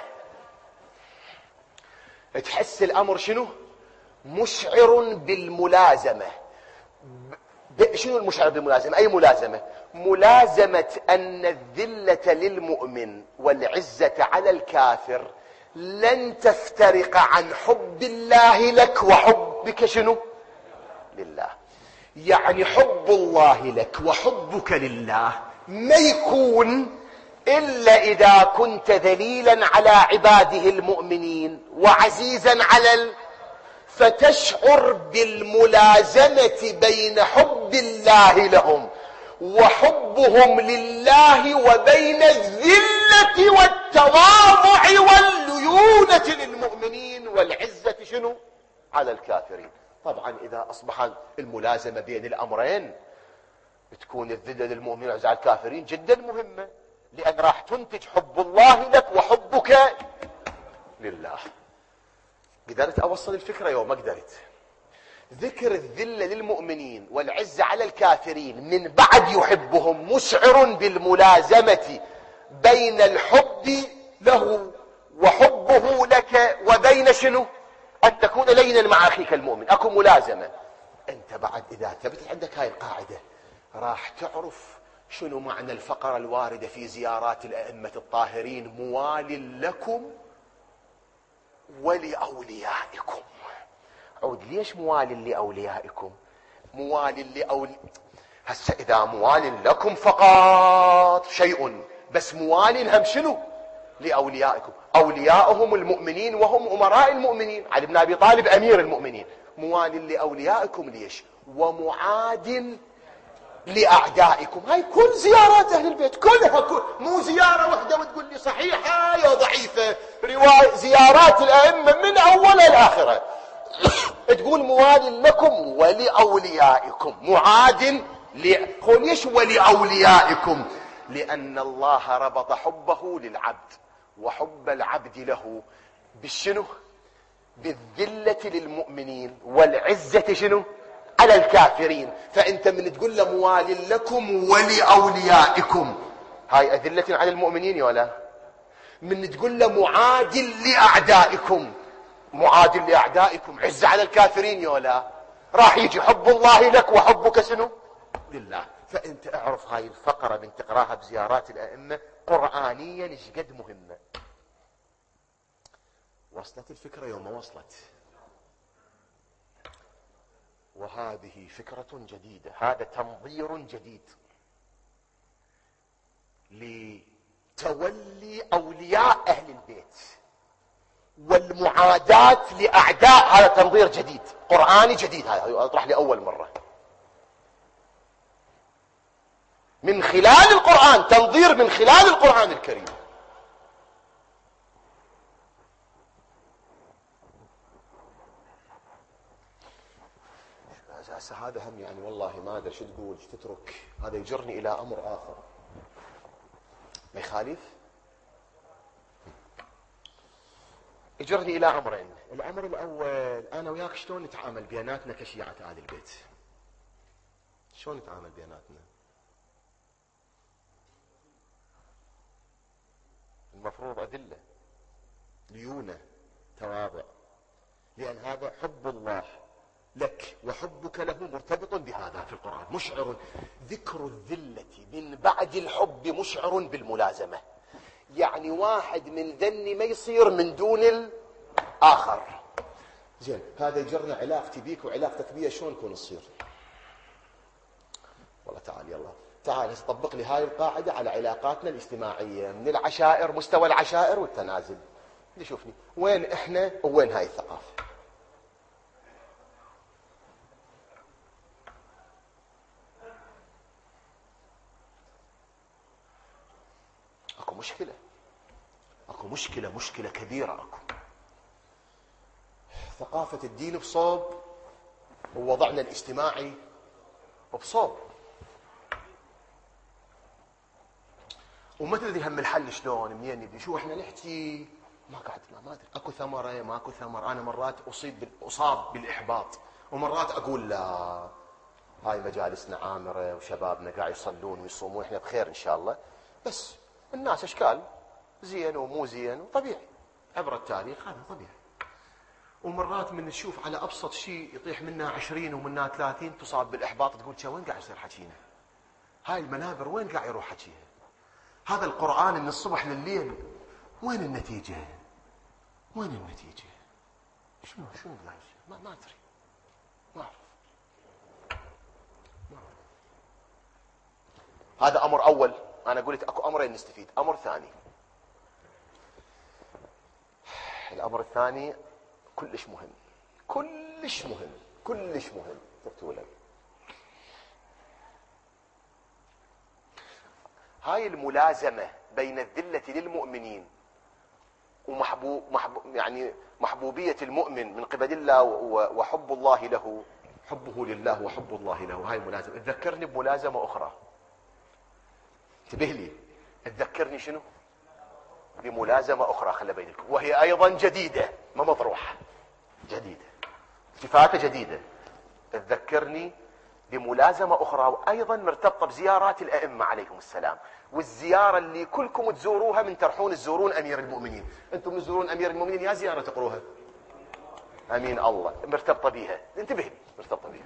[SPEAKER 1] تحس الأمر شنو؟ مشعر بالملازمة. شنو المشعر بالملازمة؟ أي ملازمة؟ ملازمة أن الذلة للمؤمن والعزة على الكافر لن تفترق عن حب الله لك وحبك شنو؟ لله. يعني حب الله لك وحبك لله ما يكون إلا إذا كنت ذليلا على عباده المؤمنين وعزيزا على فتشعر بالملازمة بين حب الله لهم وحبهم لله وبين الذلة والتواضع والليونة للمؤمنين والعزة شنو؟ على الكافرين. طبعا إذا أصبح الملازمة بين الأمرين تكون الذلة للمؤمنين والعزة على الكافرين جدا مهمة، لأن راح تنتج حب الله لك وحبك لله. قدرت أوصل الفكرة يوم ما قدرت. ذكر الذلة للمؤمنين والعزة على الكافرين من بعد يحبهم مشعر بالملازمة بين الحب له وحبه لك وبين شنو؟ أن تكون لينا مع أخيك المؤمن. أكو ملازمة. أنت بعد إذا ثبتت عندك هاي القاعدة راح تعرف شنو معنى الفقرة الواردة في زيارات الأئمة الطاهرين: موال لكم ولأوليائكم. عود ليش موال لأوليائكم؟ موال هسه إذا موال لكم فقط شيء، بس موال هم شنو؟ لأوليائكم. أولياؤهم المؤمنين وهم أمراء المؤمنين. علي بن أبي طالب أمير المؤمنين. موال لأوليائكم ليش؟ ومعاد لأعدائكم. هاي كل زيارات أهل البيت كلها مو زيارة واحدة وتقول لي صحيحة يا ضعيفة. رواية زيارات الأئمة من أولها لآخرها تقول موال لكم ولأوليائكم. معاد ليش ولأوليائكم؟ لأن الله ربط حبه للعبد وحب العبد له بالشنو؟ بالذلة للمؤمنين والعزة شنو؟ على الكافرين. فأنت من تقول له موال لكم ولأوليائكم، هاي أذلة على المؤمنين يولا. من تقول له معادل لأعدائكم، معادل لأعدائكم، عز على الكافرين يولا، راح يجي حب الله لك وحبك شنو؟ لله. فأنت اعرف هاي الفقرة من تقراها بزيارات الأئمة قرآنيا ايش قد مهمة. وصلت الفكرة يوم وصلت. وهذه فكرة جديدة، هذا تنظير جديد لتولي أولياء أهل البيت والمعاداة لأعداء. هذا تنظير جديد قرآني جديد، هذا أطرح لأول مرة من خلال القرآن، تنظير من خلال القرآن الكريم. هذا هم يعني والله ما ادري شو تقول شو تترك. هذا يجرني الى امر اخر ما يخالف، يجرني الى امرين. الامر الاول، انا وياك شلون نتعامل بيناتنا كشيعة آل البيت؟ شلون نتعامل بيناتنا؟ المفروض أدلة، ليونة، تواضع، لأن هذا حب الله لك وحبك له مرتبط بهذا في القرآن. مشعر ذكر الذلة من بعد الحب مشعر بالملازمة، يعني واحد من ذني ما يصير من دون الآخر. زين، هذا يجرنا علاقتي بيك وعلاقتك بي شلون نكون تصير؟ والله تعال يلا تعال طبق لي هاي القاعدة على علاقاتنا الاجتماعية من العشائر، مستوى العشائر والتنازل. شوفني وين احنا ووين هاي الثقافة. اكو مشكلة، اكو مشكلة كبيرة. اكو ثقافة الدين بصوب ووضعنا الاجتماعي بصوب، وما تدري هم الحل شلون منين يبي. شو احنا نحكي ما قاعد ما ادري اكو ثمره ماكو ثمر. انا مرات اصاب بالاحباط، ومرات اقول لا هاي مجالسنا عامره وشبابنا قاعد يصلون ويصومون، احنا بخير ان شاء الله، بس الناس اشكال زين ومو زين وطبيعي، عبر التاريخ هذا طبيعي. ومرات من نشوف على ابسط شيء يطيح منا 20 ومنا 30 تصاب بالاحباط، تقول وين قاعد يصير حكينا؟ هاي المنابر وين قاعد يروح حكيها؟ هذا القرآن من الصبح لليل وين النتيجة؟ وين النتيجة؟ شنو ما ادري، ما اعرف. هذا امر اول. انا قلت اكو امرين نستفيد. امر ثاني، الامر الثاني كلش مهم كلش مهم كلش مهم. تكتبوا لي هاي الملازمة بين الذلة للمؤمنين يعني محبوبية المؤمن من قبل الله وحب الله له، حبه لله وحب الله له. هاي ملازمة. تذكرني بملازمة أخرى، انتبه لي، تذكرني شنو؟ بملازمة أخرى خلي بينكم، وهي أيضا جديدة ما مطروحة، جديدة، التفاتة جديدة. تذكرني بملازمة أخرى وأيضا مرتبطة بزيارات الأئمة عليهم السلام، والزيارة اللي كلكم تزوروها من ترحون تزورون أمير المؤمنين. أنتم تزورون أمير المؤمنين يا زيارة تقروها؟ أمين الله، مرتبطة بيها، انتبه لي، مرتبطة بيها.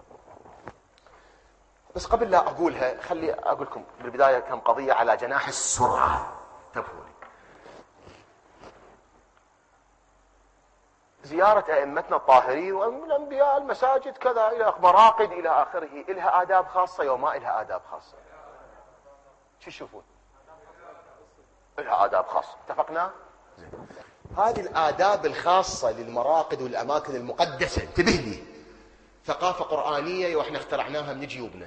[SPEAKER 1] بس قبل لا أقولها خلي أقول لكم بالبداية كم قضية على جناح السرعة. انتبهوا لي. زيارة أئمتنا الطاهرين والأنبياء المساجد كذا إلى مراقد إلى آخره، إلها آداب خاصة وما إلها آداب خاصة؟ شو تشوفون؟ إلها آداب خاصة، اتفقنا؟ هذه الآداب الخاصة للمراقد والأماكن المقدسة، انتبه لي، ثقافة قرآنية وإحنا اخترعناها من جيوبنا.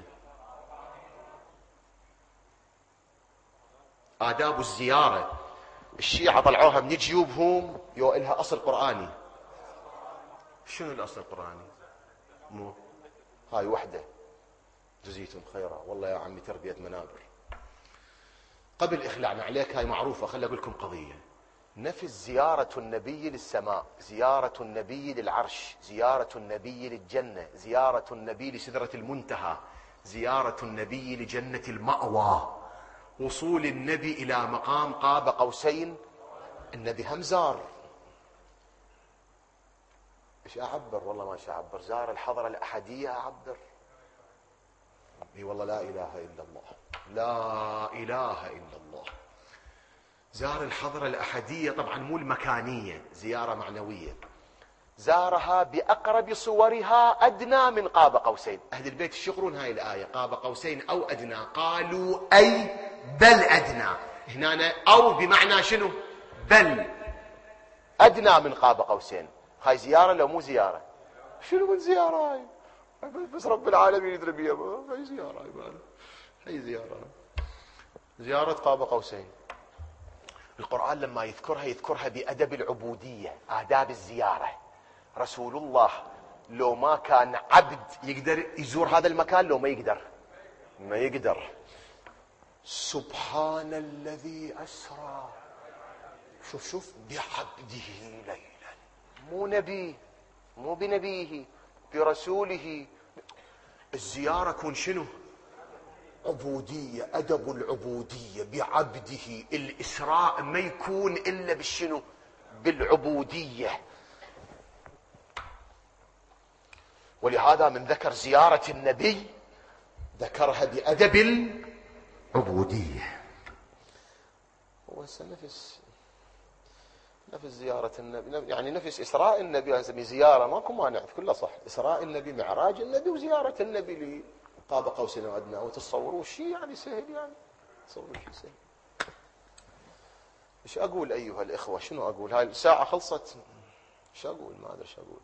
[SPEAKER 1] آداب الزيارة الشيعة طلعوها من جيوبهم، إلها أصل قرآني. شنو الأصل القرآني؟ مو هاي وحدة جزيتم خيرا والله يا عمي، تربية منابر. قبل إخلعنا عليك هاي معروفة، خلي أقول لكم قضية. نفس زيارة النبي للسماء، زيارة النبي للعرش، زيارة النبي للجنة، زيارة النبي لسدرة المنتهى، زيارة النبي لجنة المأوى، وصول النبي إلى مقام قاب قوسين. النبي هم زار. ايش اعبر؟ والله ما اعبر. زار الحضرة الأحدية اعبر. اي والله لا اله الا الله، لا اله الا الله. زار الحضرة الأحدية، طبعا مو المكانية، زيارة معنوية. زارها بأقرب صورها أدنى من قاب قوسين. أهل البيت ايش يقرون هاي الآية؟ قاب قوسين أو أدنى. قالوا أي بل أدنى. هنا أو بمعنى شنو؟ بل أدنى من قاب قوسين. هاي زيارة لو مو زيارة؟ شنو من زيارة هاي؟ بس رب العالمين يدري بيها. هاي زيارة، هاي زيارة، زيارة قاب قوسين. القرآن لما يذكرها بأدب العبودية، آداب الزيارة. رسول الله لو ما كان عبد يقدر يزور هذا المكان؟ لو ما يقدر، ما يقدر. سبحان الذي أسرى، شوف بعبده ليلا. مو نبي، مو بنبيه، برسوله. الزيارة كون شنو؟ عبودية، أدب العبودية بعبده. الإسراء ما يكون إلا بالشنو؟ بالعبودية. ولهذا من ذكر زيارة النبي ذكرها بأدب العبودية. نفس زيارة النبي، يعني نفس إسراء النبي نسميه زيارة، ماكو مانع، كله صح. إسراء النبي، معراج النبي، وزيارة النبي لقاب قوسين وأدنى. وتتصوروا شيء يعني سهل، يعني تصوروا شيء سهل. ايش أقول أيها الإخوة؟ شنو أقول؟ هاي الساعة خلصت. ايش أقول؟ ما أدري ايش أقول.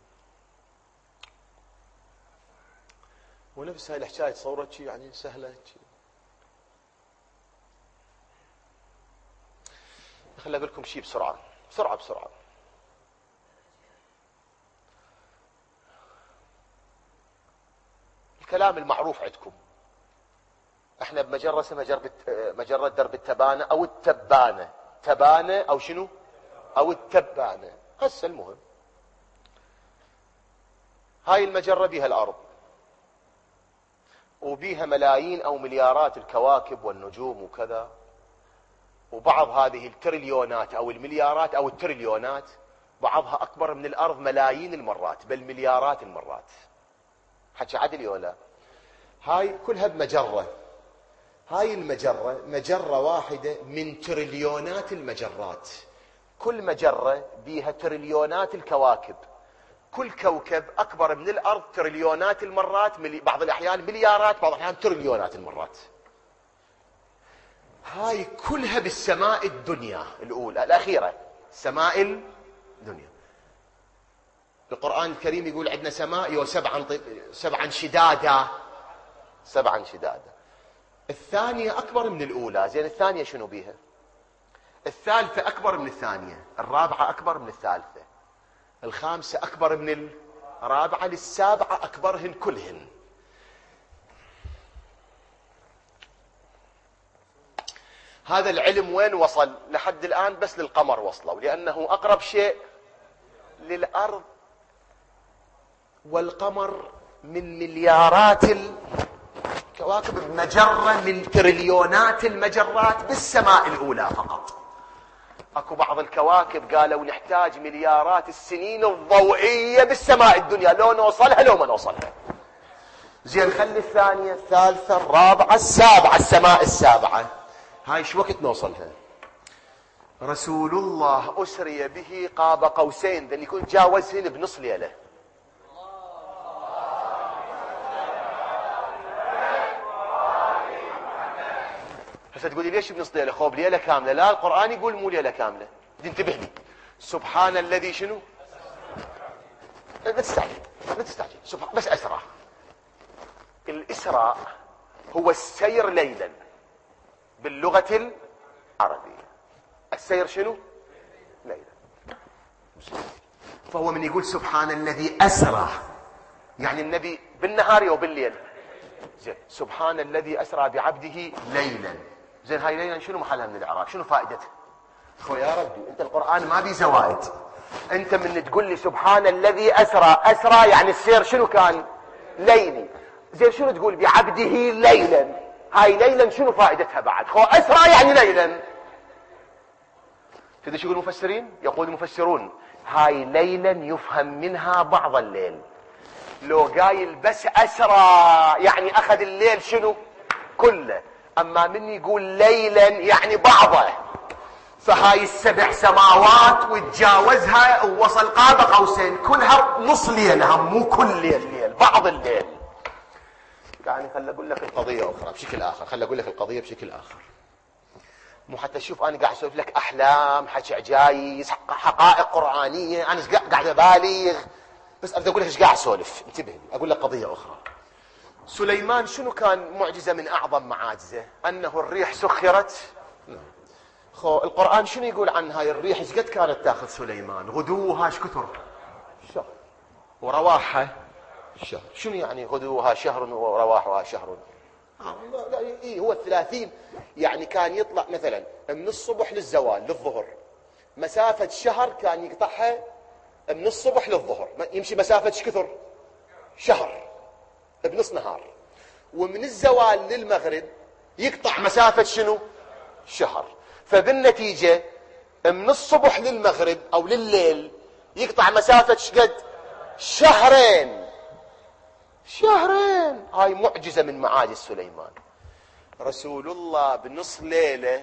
[SPEAKER 1] ونفس هاي الحكاية تصورت شيء يعني سهلة. خليني أقول لكم شيء بسرعة. الكلام المعروف عندكم، احنا بمجرة اسمها مجرة درب التبانة او التبانة. تبانة او شنو؟ او التبانة. هسه المهم هاي المجرة بيها الارض، وبيها ملايين او مليارات الكواكب والنجوم وكذا. وبعض هذه التريليونات او المليارات او التريليونات بعضها اكبر من الارض ملايين المرات، بل مليارات المرات. حكي عدل ولا؟ هاي كلها بمجرة. هاي المجرة مجرة واحدة من تريليونات المجرات. كل مجرة بيها تريليونات الكواكب. كل كوكب أكبر من الأرض تريليونات المرات، بعض الأحيان مليارات، بعض الأحيان تريليونات المرات. هاي كلها بالسماء الدنيا الأولى الأخيرة، سماء الدنيا. القرآن الكريم يقول عندنا سماء سبعا شدادا. الثانية أكبر من الأولى. زين الثانية شنو بيها؟ الثالثة أكبر من الثانية، الرابعة أكبر من الثالثة، الخامسة أكبر من الرابعة، للسابعة أكبرهن كلهن. هذا العلم وين وصل؟ لحد الآن بس للقمر وصلوا، لأنه أقرب شيء للأرض، والقمر من مليارات الكواكب بمجرة من تريليونات المجرات بالسماء الأولى فقط. اكو بعض الكواكب قالوا نحتاج مليارات السنين الضوئية بالسماء الدنيا لو نوصلها لو ما نوصلها. زين خلي الثانية، الثالثة، الرابعة، السابعة، السماء السابعة، هاي شو وقت نوصلها؟ رسول الله أسري به قاب قوسين، ذن يكون جاوزهن بنص ليلة. هسه تقولي ليش بنص ليلة؟ خوب ليلة كاملة. لا، القرآن يقول مو ليلة كاملة. انتبه لي. سبحان الذي شنو؟ لا تستعجل. بس أسرى. الإسراء هو السير ليلا باللغة العربية. السير شنو؟ ليلا. فهو من يقول سبحان الذي أسرى، يعني النبي بالنهار أو بالليل. زين، سبحان الذي أسرى بعبده ليلا. زين هاي ليلا شنو محلها من الإعراب؟ شنو فائدتها؟ خو يا ربي أنت القرآن ما بي زوائد. أنت من تقول لي سبحان الذي أسرى يعني السير شنو كان؟ ليلي. زين شنو تقول بعبده ليلا؟ هاي ليلا شنو فائدتها بعد؟ خو أسرى يعني ليلا. تدري شو يقول المفسرين؟ يقول المفسرون هاي ليلا يفهم منها بعض الليل. لو قايل بس أسرى يعني أخذ الليل شنو؟ كله. أما من يقول ليلا يعني بعضه، فهاي السبع سماوات وتجاوزها ووصل قاب قوسين كلها نص ليلها، مو كل ليل، بعض الليل. يعني خل أقول لك القضية أخرى بشكل آخر، خل أقول لك القضية بشكل آخر. مو حتى شوف أنا قاعد أسولف لك أحلام، حكي عجايز، حقائق قرآنية، أنا قاعد أبالغ، بس أبدأ أقول لك إيش قاعد أسولف. انتبه، أقول لك قضية أخرى. سليمان شنو كان معجزة من أعظم معاجزه؟ أنه الريح سخرت. القرآن شنو يقول عن هاي الريح؟ ايش قد كانت تاخذ سليمان؟ غدوها ايش كثر؟ شهر. ورواحها شهر. شنو يعني غدوها شهر ورواحها شهر؟ يعني هو 30. يعني كان يطلع مثلا من الصبح للزوال للظهر، مسافة شهر كان يقطعها من الصبح للظهر، يمشي مسافة ايش كثر؟ شهر بنص نهار. ومن الزوال للمغرب يقطع مسافة شنو؟ شهر. فبالنتيجة من الصبح للمغرب او لليل يقطع مسافة شقد؟ شهرين. هاي معجزة من معاجز سليمان. رسول الله بنص ليلة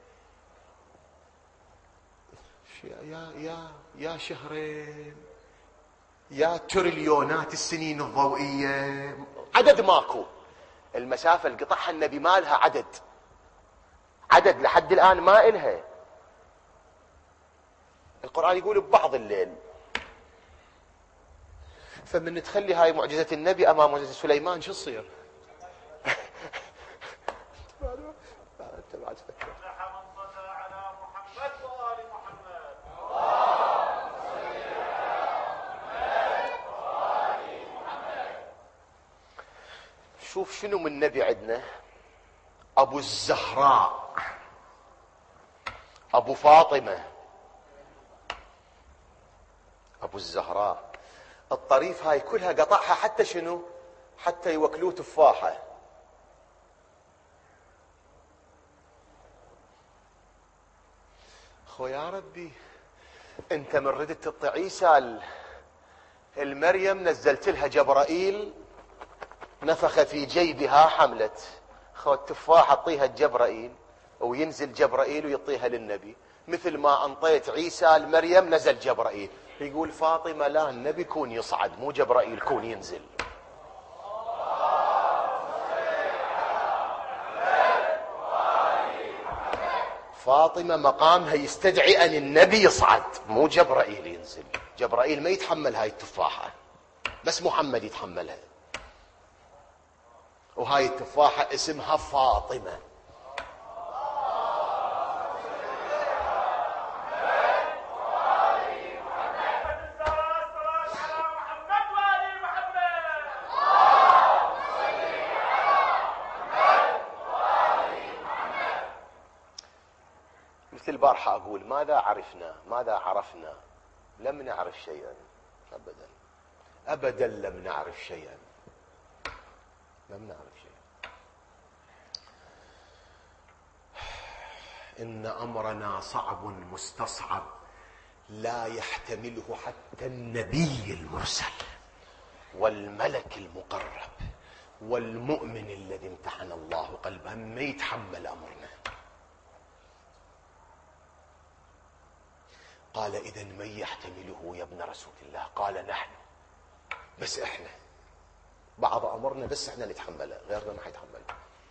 [SPEAKER 1] يا شهرين، يا تريليونات السنين الضوئية، عدد ماكو. المسافة اللي قطعها النبي ما لها عدد لحد الآن ما إلها. القرآن يقول ببعض الليل. فمن تخلي هاي معجزة النبي أمام معجزة سليمان شو تصير؟ أنت بعد فكر. شوف شنو من نبي عندنا. أبو الزهراء، أبو فاطمة، أبو الزهراء، الطريف هاي كلها قطعها حتى شنو؟ حتى يوكلوه تفاحة. خو يا ربي، انت من ردت تطي عيسى المريم نزلت لها جبرائيل نفخ في جيبها حملت. خو التفاحة اعطيها جبرائيل وينزل جبرائيل ويعطيها للنبي. مثل ما انطيت عيسى المريم نزل جبرائيل. يقول فاطمة لا، النبي يكون يصعد مو جبرائيل يكون ينزل. فاطمة مقامها يستدعي أن النبي يصعد مو جبرائيل ينزل. جبرائيل ما يتحمل هاي التفاحة، بس محمد يتحملها. وهاي التفاحة اسمها فاطمة. مثل البارحة أقول ماذا عرفنا؟ لم نعرف شيئا أبدا لم نعرف شيئا. إن أمرنا صعب مستصعب لا يحتمله حتى النبي المرسل والملك المقرب والمؤمن الذي امتحن الله قلبه ما يتحمل أمرنا. قال إذن من يحتمله يا ابن رسول الله؟ قال نحن، بس إحنا بعض أمرنا بس إحنا نتحمله، غيرنا ما حيتحمله.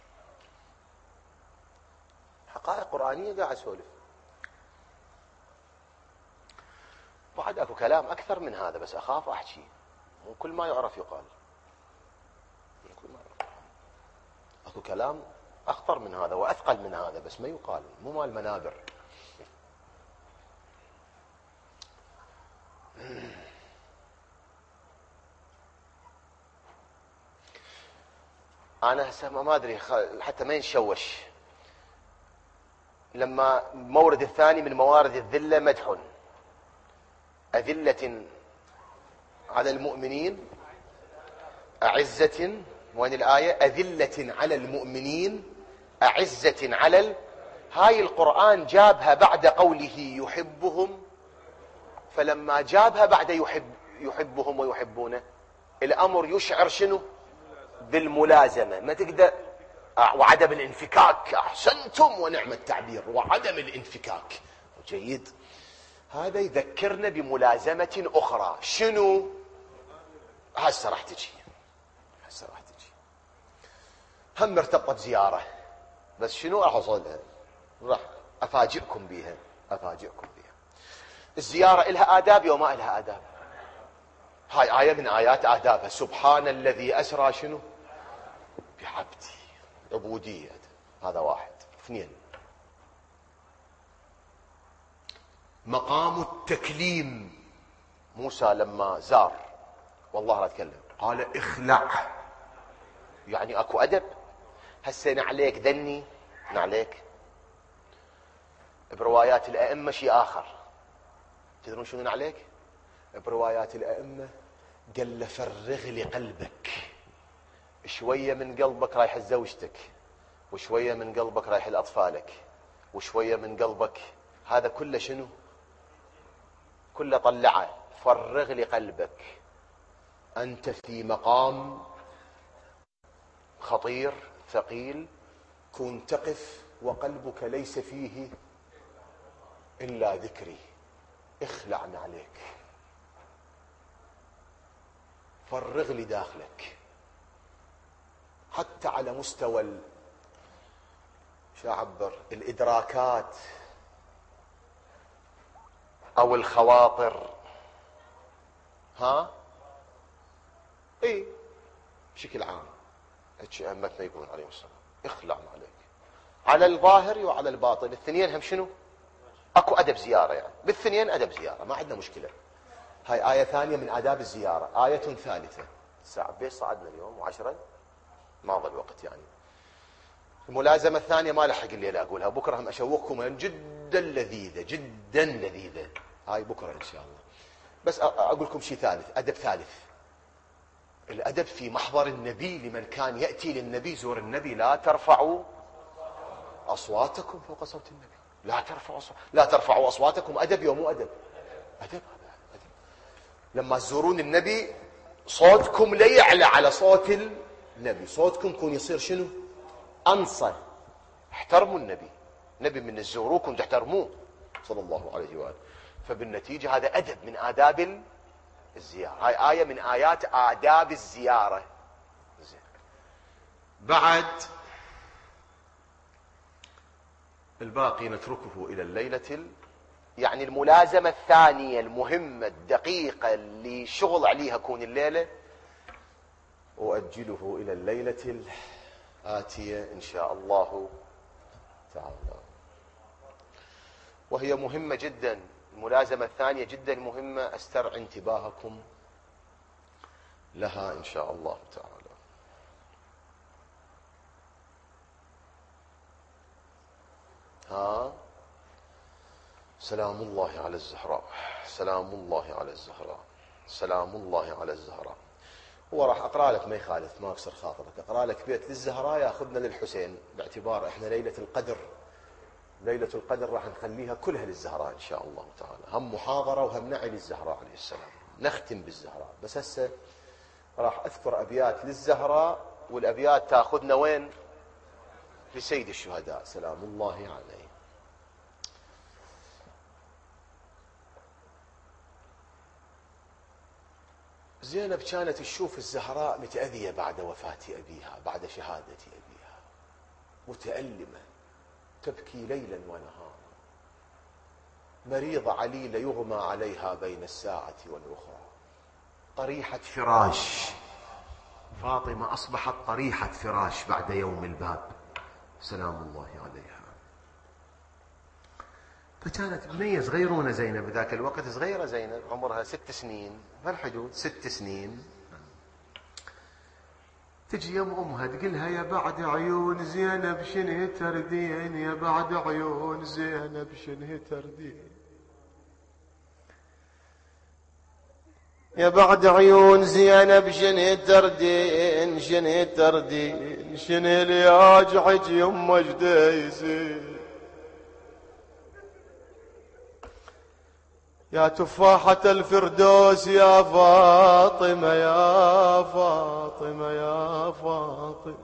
[SPEAKER 1] حقائق قرآنية قاعد أسولف. بعد أكو كلام أكثر من هذا بس أخاف أحكي، مو كل ما يعرف يقال. أكو كلام أخطر من هذا وأثقل من هذا بس ما يقال، مو مال منابر. أنا هسه ما أدري حتى ما ينشوش. لما المورد الثاني من موارد الذلة مدح، أذلة على المؤمنين أعزة وين الآية؟ أذلة على المؤمنين أعزة على هاي القرآن جابها بعد قوله يحبهم، فلما جابها بعد يحبهم ويحبونه، الأمر يشعر شنو؟ بالملازمة. ما تقدر وعدم الانفكاك. أحسنتم ونعم التعبير، وعدم الانفكاك جيد. هذا يذكرنا بملازمة أخرى. شنو؟ هسه راح تجي، هم مرتبطة بزيارة، بس شنو راح أوصلها، راح أفاجئكم بيها. الزيارة إلها آداب وما إلها آداب. هاي آية من آيات آدابها. سبحان الذي أسرى شنو؟ بعبدي. عبودية. هذا واحد. اثنين، مقام التكليم. موسى لما زار والله لا أتكلم قال اخلع، يعني أكو أدب. هسه نعليك ذني، نعليك بروايات الأئمة شيء آخر. تدرون شنو نعليك؟ بروايات الأئمة قال له فرغ لي قلبك. شوية من قلبك رايح لزوجتك، وشوية من قلبك رايح لأطفالك، وشوية من قلبك. هذا كله شنو؟ كله طلعه. فرغ لي قلبك. أنت في مقام خطير ثقيل، كن تقف وقلبك ليس فيه إلا ذكري. اخلع عليك، فرغ لي داخلك. حتى على مستوى شعبر الإدراكات أو الخواطر. ها؟ إيه بشكل عام أئمتنا يقولون عليه السلام اخلع عليك، على الظاهر وعلى الباطن. الاثنين هم شنو؟ اكو ادب زياره، يعني بالاثنين ادب زياره، ما عندنا مشكله. هاي آية ثانية من آداب الزيارة. آية ثالثة. الساعة بيش صعدنا اليوم و10 ما ضل وقت يعني. الملازمة الثانية ما لحق الليلة أقولها، بكرة هم أشوقكم جدا لذيذة، جدا لذيذة. هاي بكرة إن شاء الله. بس أقول لكم شيء ثالث، أدب ثالث. الأدب في محضر النبي. لمن كان يأتي للنبي زور النبي. لا ترفعوا أصواتكم فوق صوت النبي. لا ترفعوا أصواتكم. أدب يوم مو أدب؟ أدب. لما تزورون النبي صوتكم لا يعلى على صوت النبي. صوتكم يكون يصير شنو؟ أنصى. احترموا النبي. نبي من تزوروكم تحترموه صلى الله عليه وآله. فبالنتيجة هذا أدب من آداب الزيارة. هاي آية من آيات آداب الزيارة. بعد الباقي نتركه إلى الليلة يعني الملازمة الثانية المهمة الدقيقة اللي شغل عليها كون الليلة، وأجله إلى الليلة الآتية إن شاء الله تعالى. وهي مهمة جدا. الملازمة الثانية جدا مهمة، أسترعي انتباهكم لها إن شاء الله تعالى. سلام الله على الزهراء، سلام الله على الزهراء، سلام الله على الزهراء. هو راح أقرأ لك ما يخالف، ما أكسر خاطرك، أقرأ لك بيت للزهراء يأخذنا للحسين، باعتبار إحنا ليلة القدر. ليلة القدر راح نخليها كلها للزهراء إن شاء الله تعالى، هم محاضرة وهم نعي للزهراء عليه السلام، نختم بالزهراء. بس هسه راح أذكر أبيات للزهراء، والأبيات تأخذنا وين؟ لسيد الشهداء سلام الله عليه. زينب كانت تشوف الزهراء متأذية بعد وفاة أبيها، بعد شهادة أبيها، متألمة تبكي ليلا ونهارا، مريضة عليلة يغمى عليها بين الساعة والأخرى، طريحة فراش. فاطمة أصبحت طريحة فراش بعد يوم الباب سلام الله عليها. فكانت بنية صغيرونة زينب بذاك الوقت، صغيرة زينب عمرها 6 سنين بهالحدود، 6 سنين. تجي يم أمها تقلها يا بعد عيون زينب شنه تردين، يا بعد عيون زينب شنه تردين. يا بعد عيون زينب شنو تردين شنو تردين شنو اللي ياجعك يما جديسي يا تفاحة الفردوس يا فاطمة يا فاطمة يا فاطمة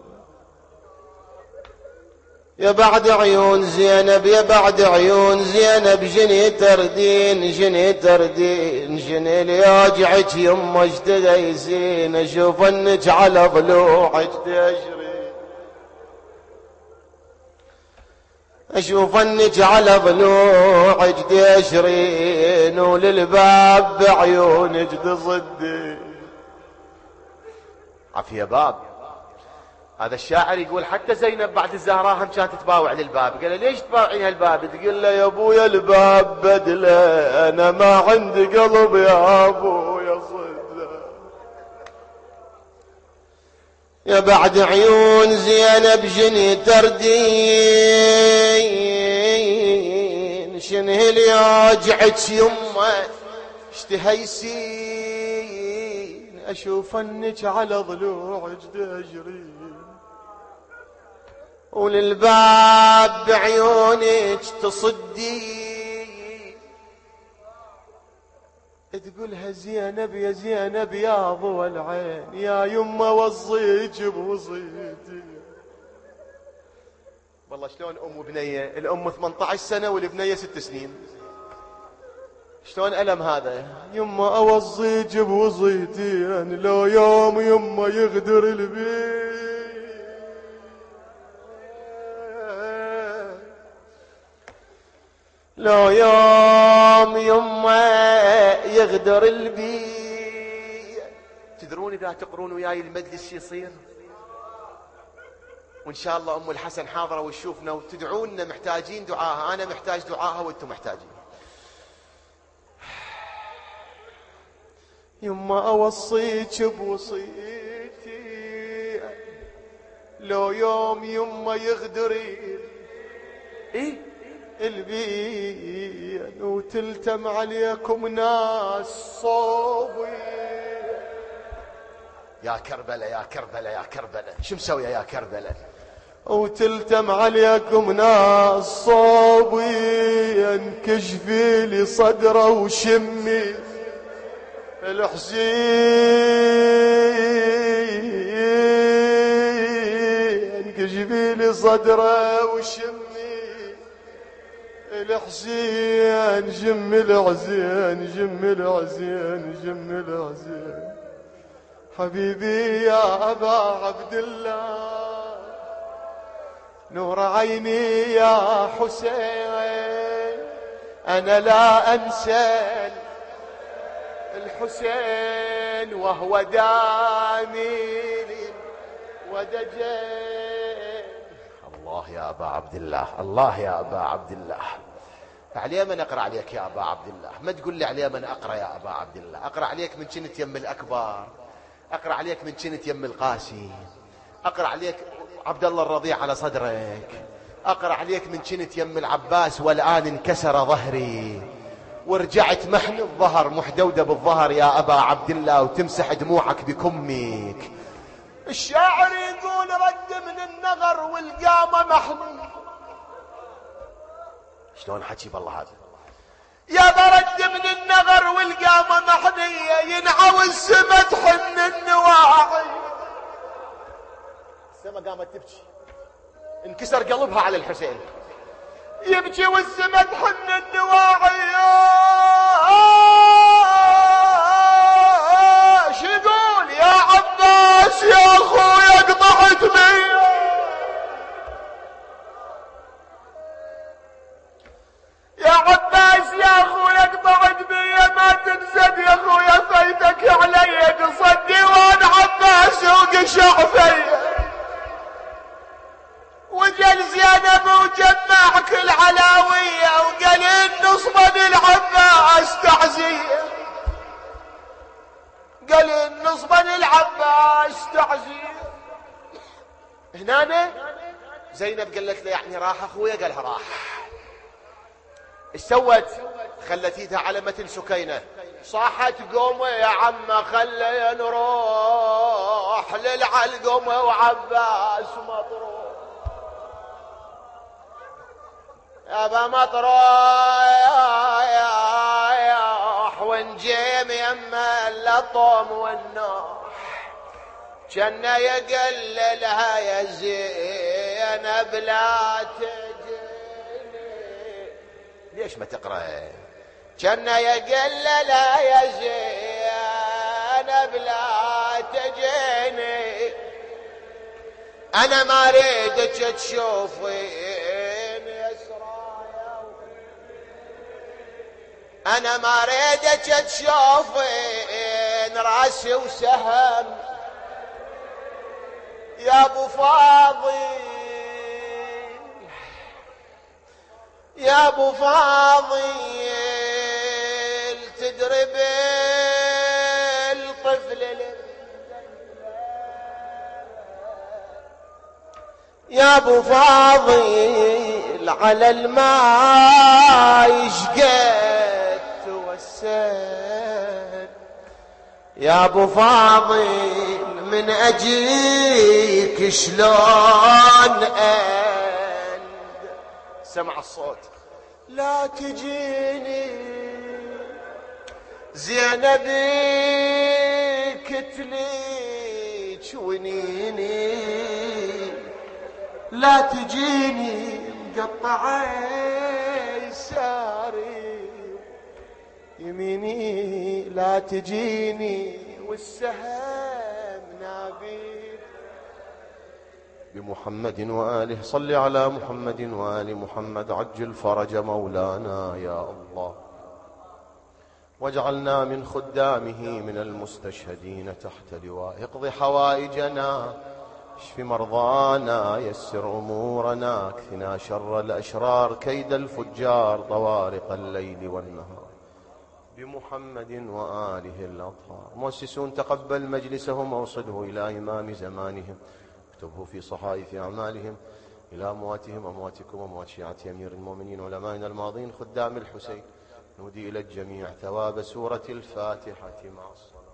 [SPEAKER 1] يا بعد عيون زينب يا بعد عيون زينب جني تردين جني تردين جني لياجعك يما اجتديسين اشوف انك على ضلوعك تشرين اشوف انك على ضلوعك تشرين وللباب بعيونك تصدين عافية باب. هذا الشاعر يقول حتى زينب بعد الزهراء هم كانت تباوع للباب. قال له ليش تباوعين هالباب؟ تقول له يا ابويا الباب بدله انا ما عندي قلب يا ابويا صدق. يا بعد عيون زينب جني تردين شنو اللي ياجعك يمه اشتهيسين اشوف انك على ضلوعك تجرين وللباب بعيونك تصدي تقولها زينب يا زينب يا ضوى العين يا يما وصيك بوصيتي. والله شلون ام وبنيه، الام 18 سنه والبنيه 6 سنين، شلون ألم هذا. يما اوصيك بوصيتي أن لو يوم يما يغدر البيت لو يوم يما يغدر البيت. تدرون إذا تقرون وياي المجلس يصير، وإن شاء الله أم الحسن حاضرة وتشوفنا وتدعونا محتاجين دعاها. أنا محتاج دعاها وأنتم محتاجين. يما أوصيك بوصيتي لو يوم يما يغدري البين وتلتم عليكم ناس صوبي. يا كربلاء يا كربلاء يا كربلاء شو مسوية يا كربلاء؟ وتلتم عليكم ناس صوبي انكشفي لي صدره وشمي الحسين انكشفي لي صدره وشمي الحسين جم العزين جم العزين جم العزين. حبيبي يا أبا عبد الله نور عيني يا حسين أنا لا أنسى الحسين وهو دامي ودجين. الله يا أبا عبد الله الله يا أبا عبد الله. عليه من أقرأ عليك يا أبا عبد الله؟ ما تقول لي عليه من أقرأ يا أبا عبد الله. أقرأ عليك من كنت يم الأكبر، أقرأ عليك من كنت يم القاسي، أقرأ عليك عبد الله الرضيع على صدرك، أقرأ عليك من كنت يم العباس والآن انكسر ظهري ورجعت محن الظهر محدودة بالظهر يا أبا عبد الله وتمسح دموعك بكمك. الشاعر يقول رد من النغر والقامة محمي. شلون حكي بالله هذا يا برد من النغر والقامة محنية ينعوي السما تحن النواعي. السما قامت تبكي انكسر قلبها على الحسين يبكي والسما تحن النواعي. شو يقول يا عباس يا اخويا قطعت بي يا عباس يا اخويا قطعت بي ما تنسد يا اخويا فايتك علي تصدي وانا عباس وقشع فيا وجل زينب وجمع كل علاوية وقال النصبة العباس تعزية قال النصبة العباس تعزية. هنا زينب قالت له يعني راح اخويا؟ قالها راح. ايش سوت؟ خلتيتها على متن سكينة، صاحت قومي يا عم خلي نروح للعلقمة وعباس مطروح. يابا مطروح ونجيم يما اللطم والنوح، جنة يقللها يا زينب لا تجيني. ليش ما تقرأ؟ جنة يقللها يا زينب لا تجيني، أنا ما ريدك تشوفين يا سرايا، أنا ما ريدك تشوفين راسي وسهم يا ابو فاضل، يا ابو فاضل تدري بالطفل يا ابو فاضل على الماء شقيت توسل، يا ابو فاضل من اجيك شلون سمع الصوت لا تجيني زينبي كتليك ونيني، لا تجيني مقطعة يساري يميني، لا تجيني والسهم نابي بمحمد وآله. صل على محمد وآل محمد، عجل فرج مولانا يا الله، واجعلنا من خدامه من المستشهدين تحت لواء. اقض حوائجنا، اشف مرضانا، يسر أمورنا، اكفنا شر الأشرار، كيد الفجار، طوارق الليل والنهار بمحمد وآله الأطهار. مؤسسون تقبل مجلسهم واوصله إلى إمام زمانهم، اكتبه في صحائف أعمالهم إلى أمواتهم، أمواتكم وأموات شيعة أمير المؤمنين علمائنا الماضين خدام الحسين. نودي إلى الجميع ثواب سورة الفاتحة مع الصلاة.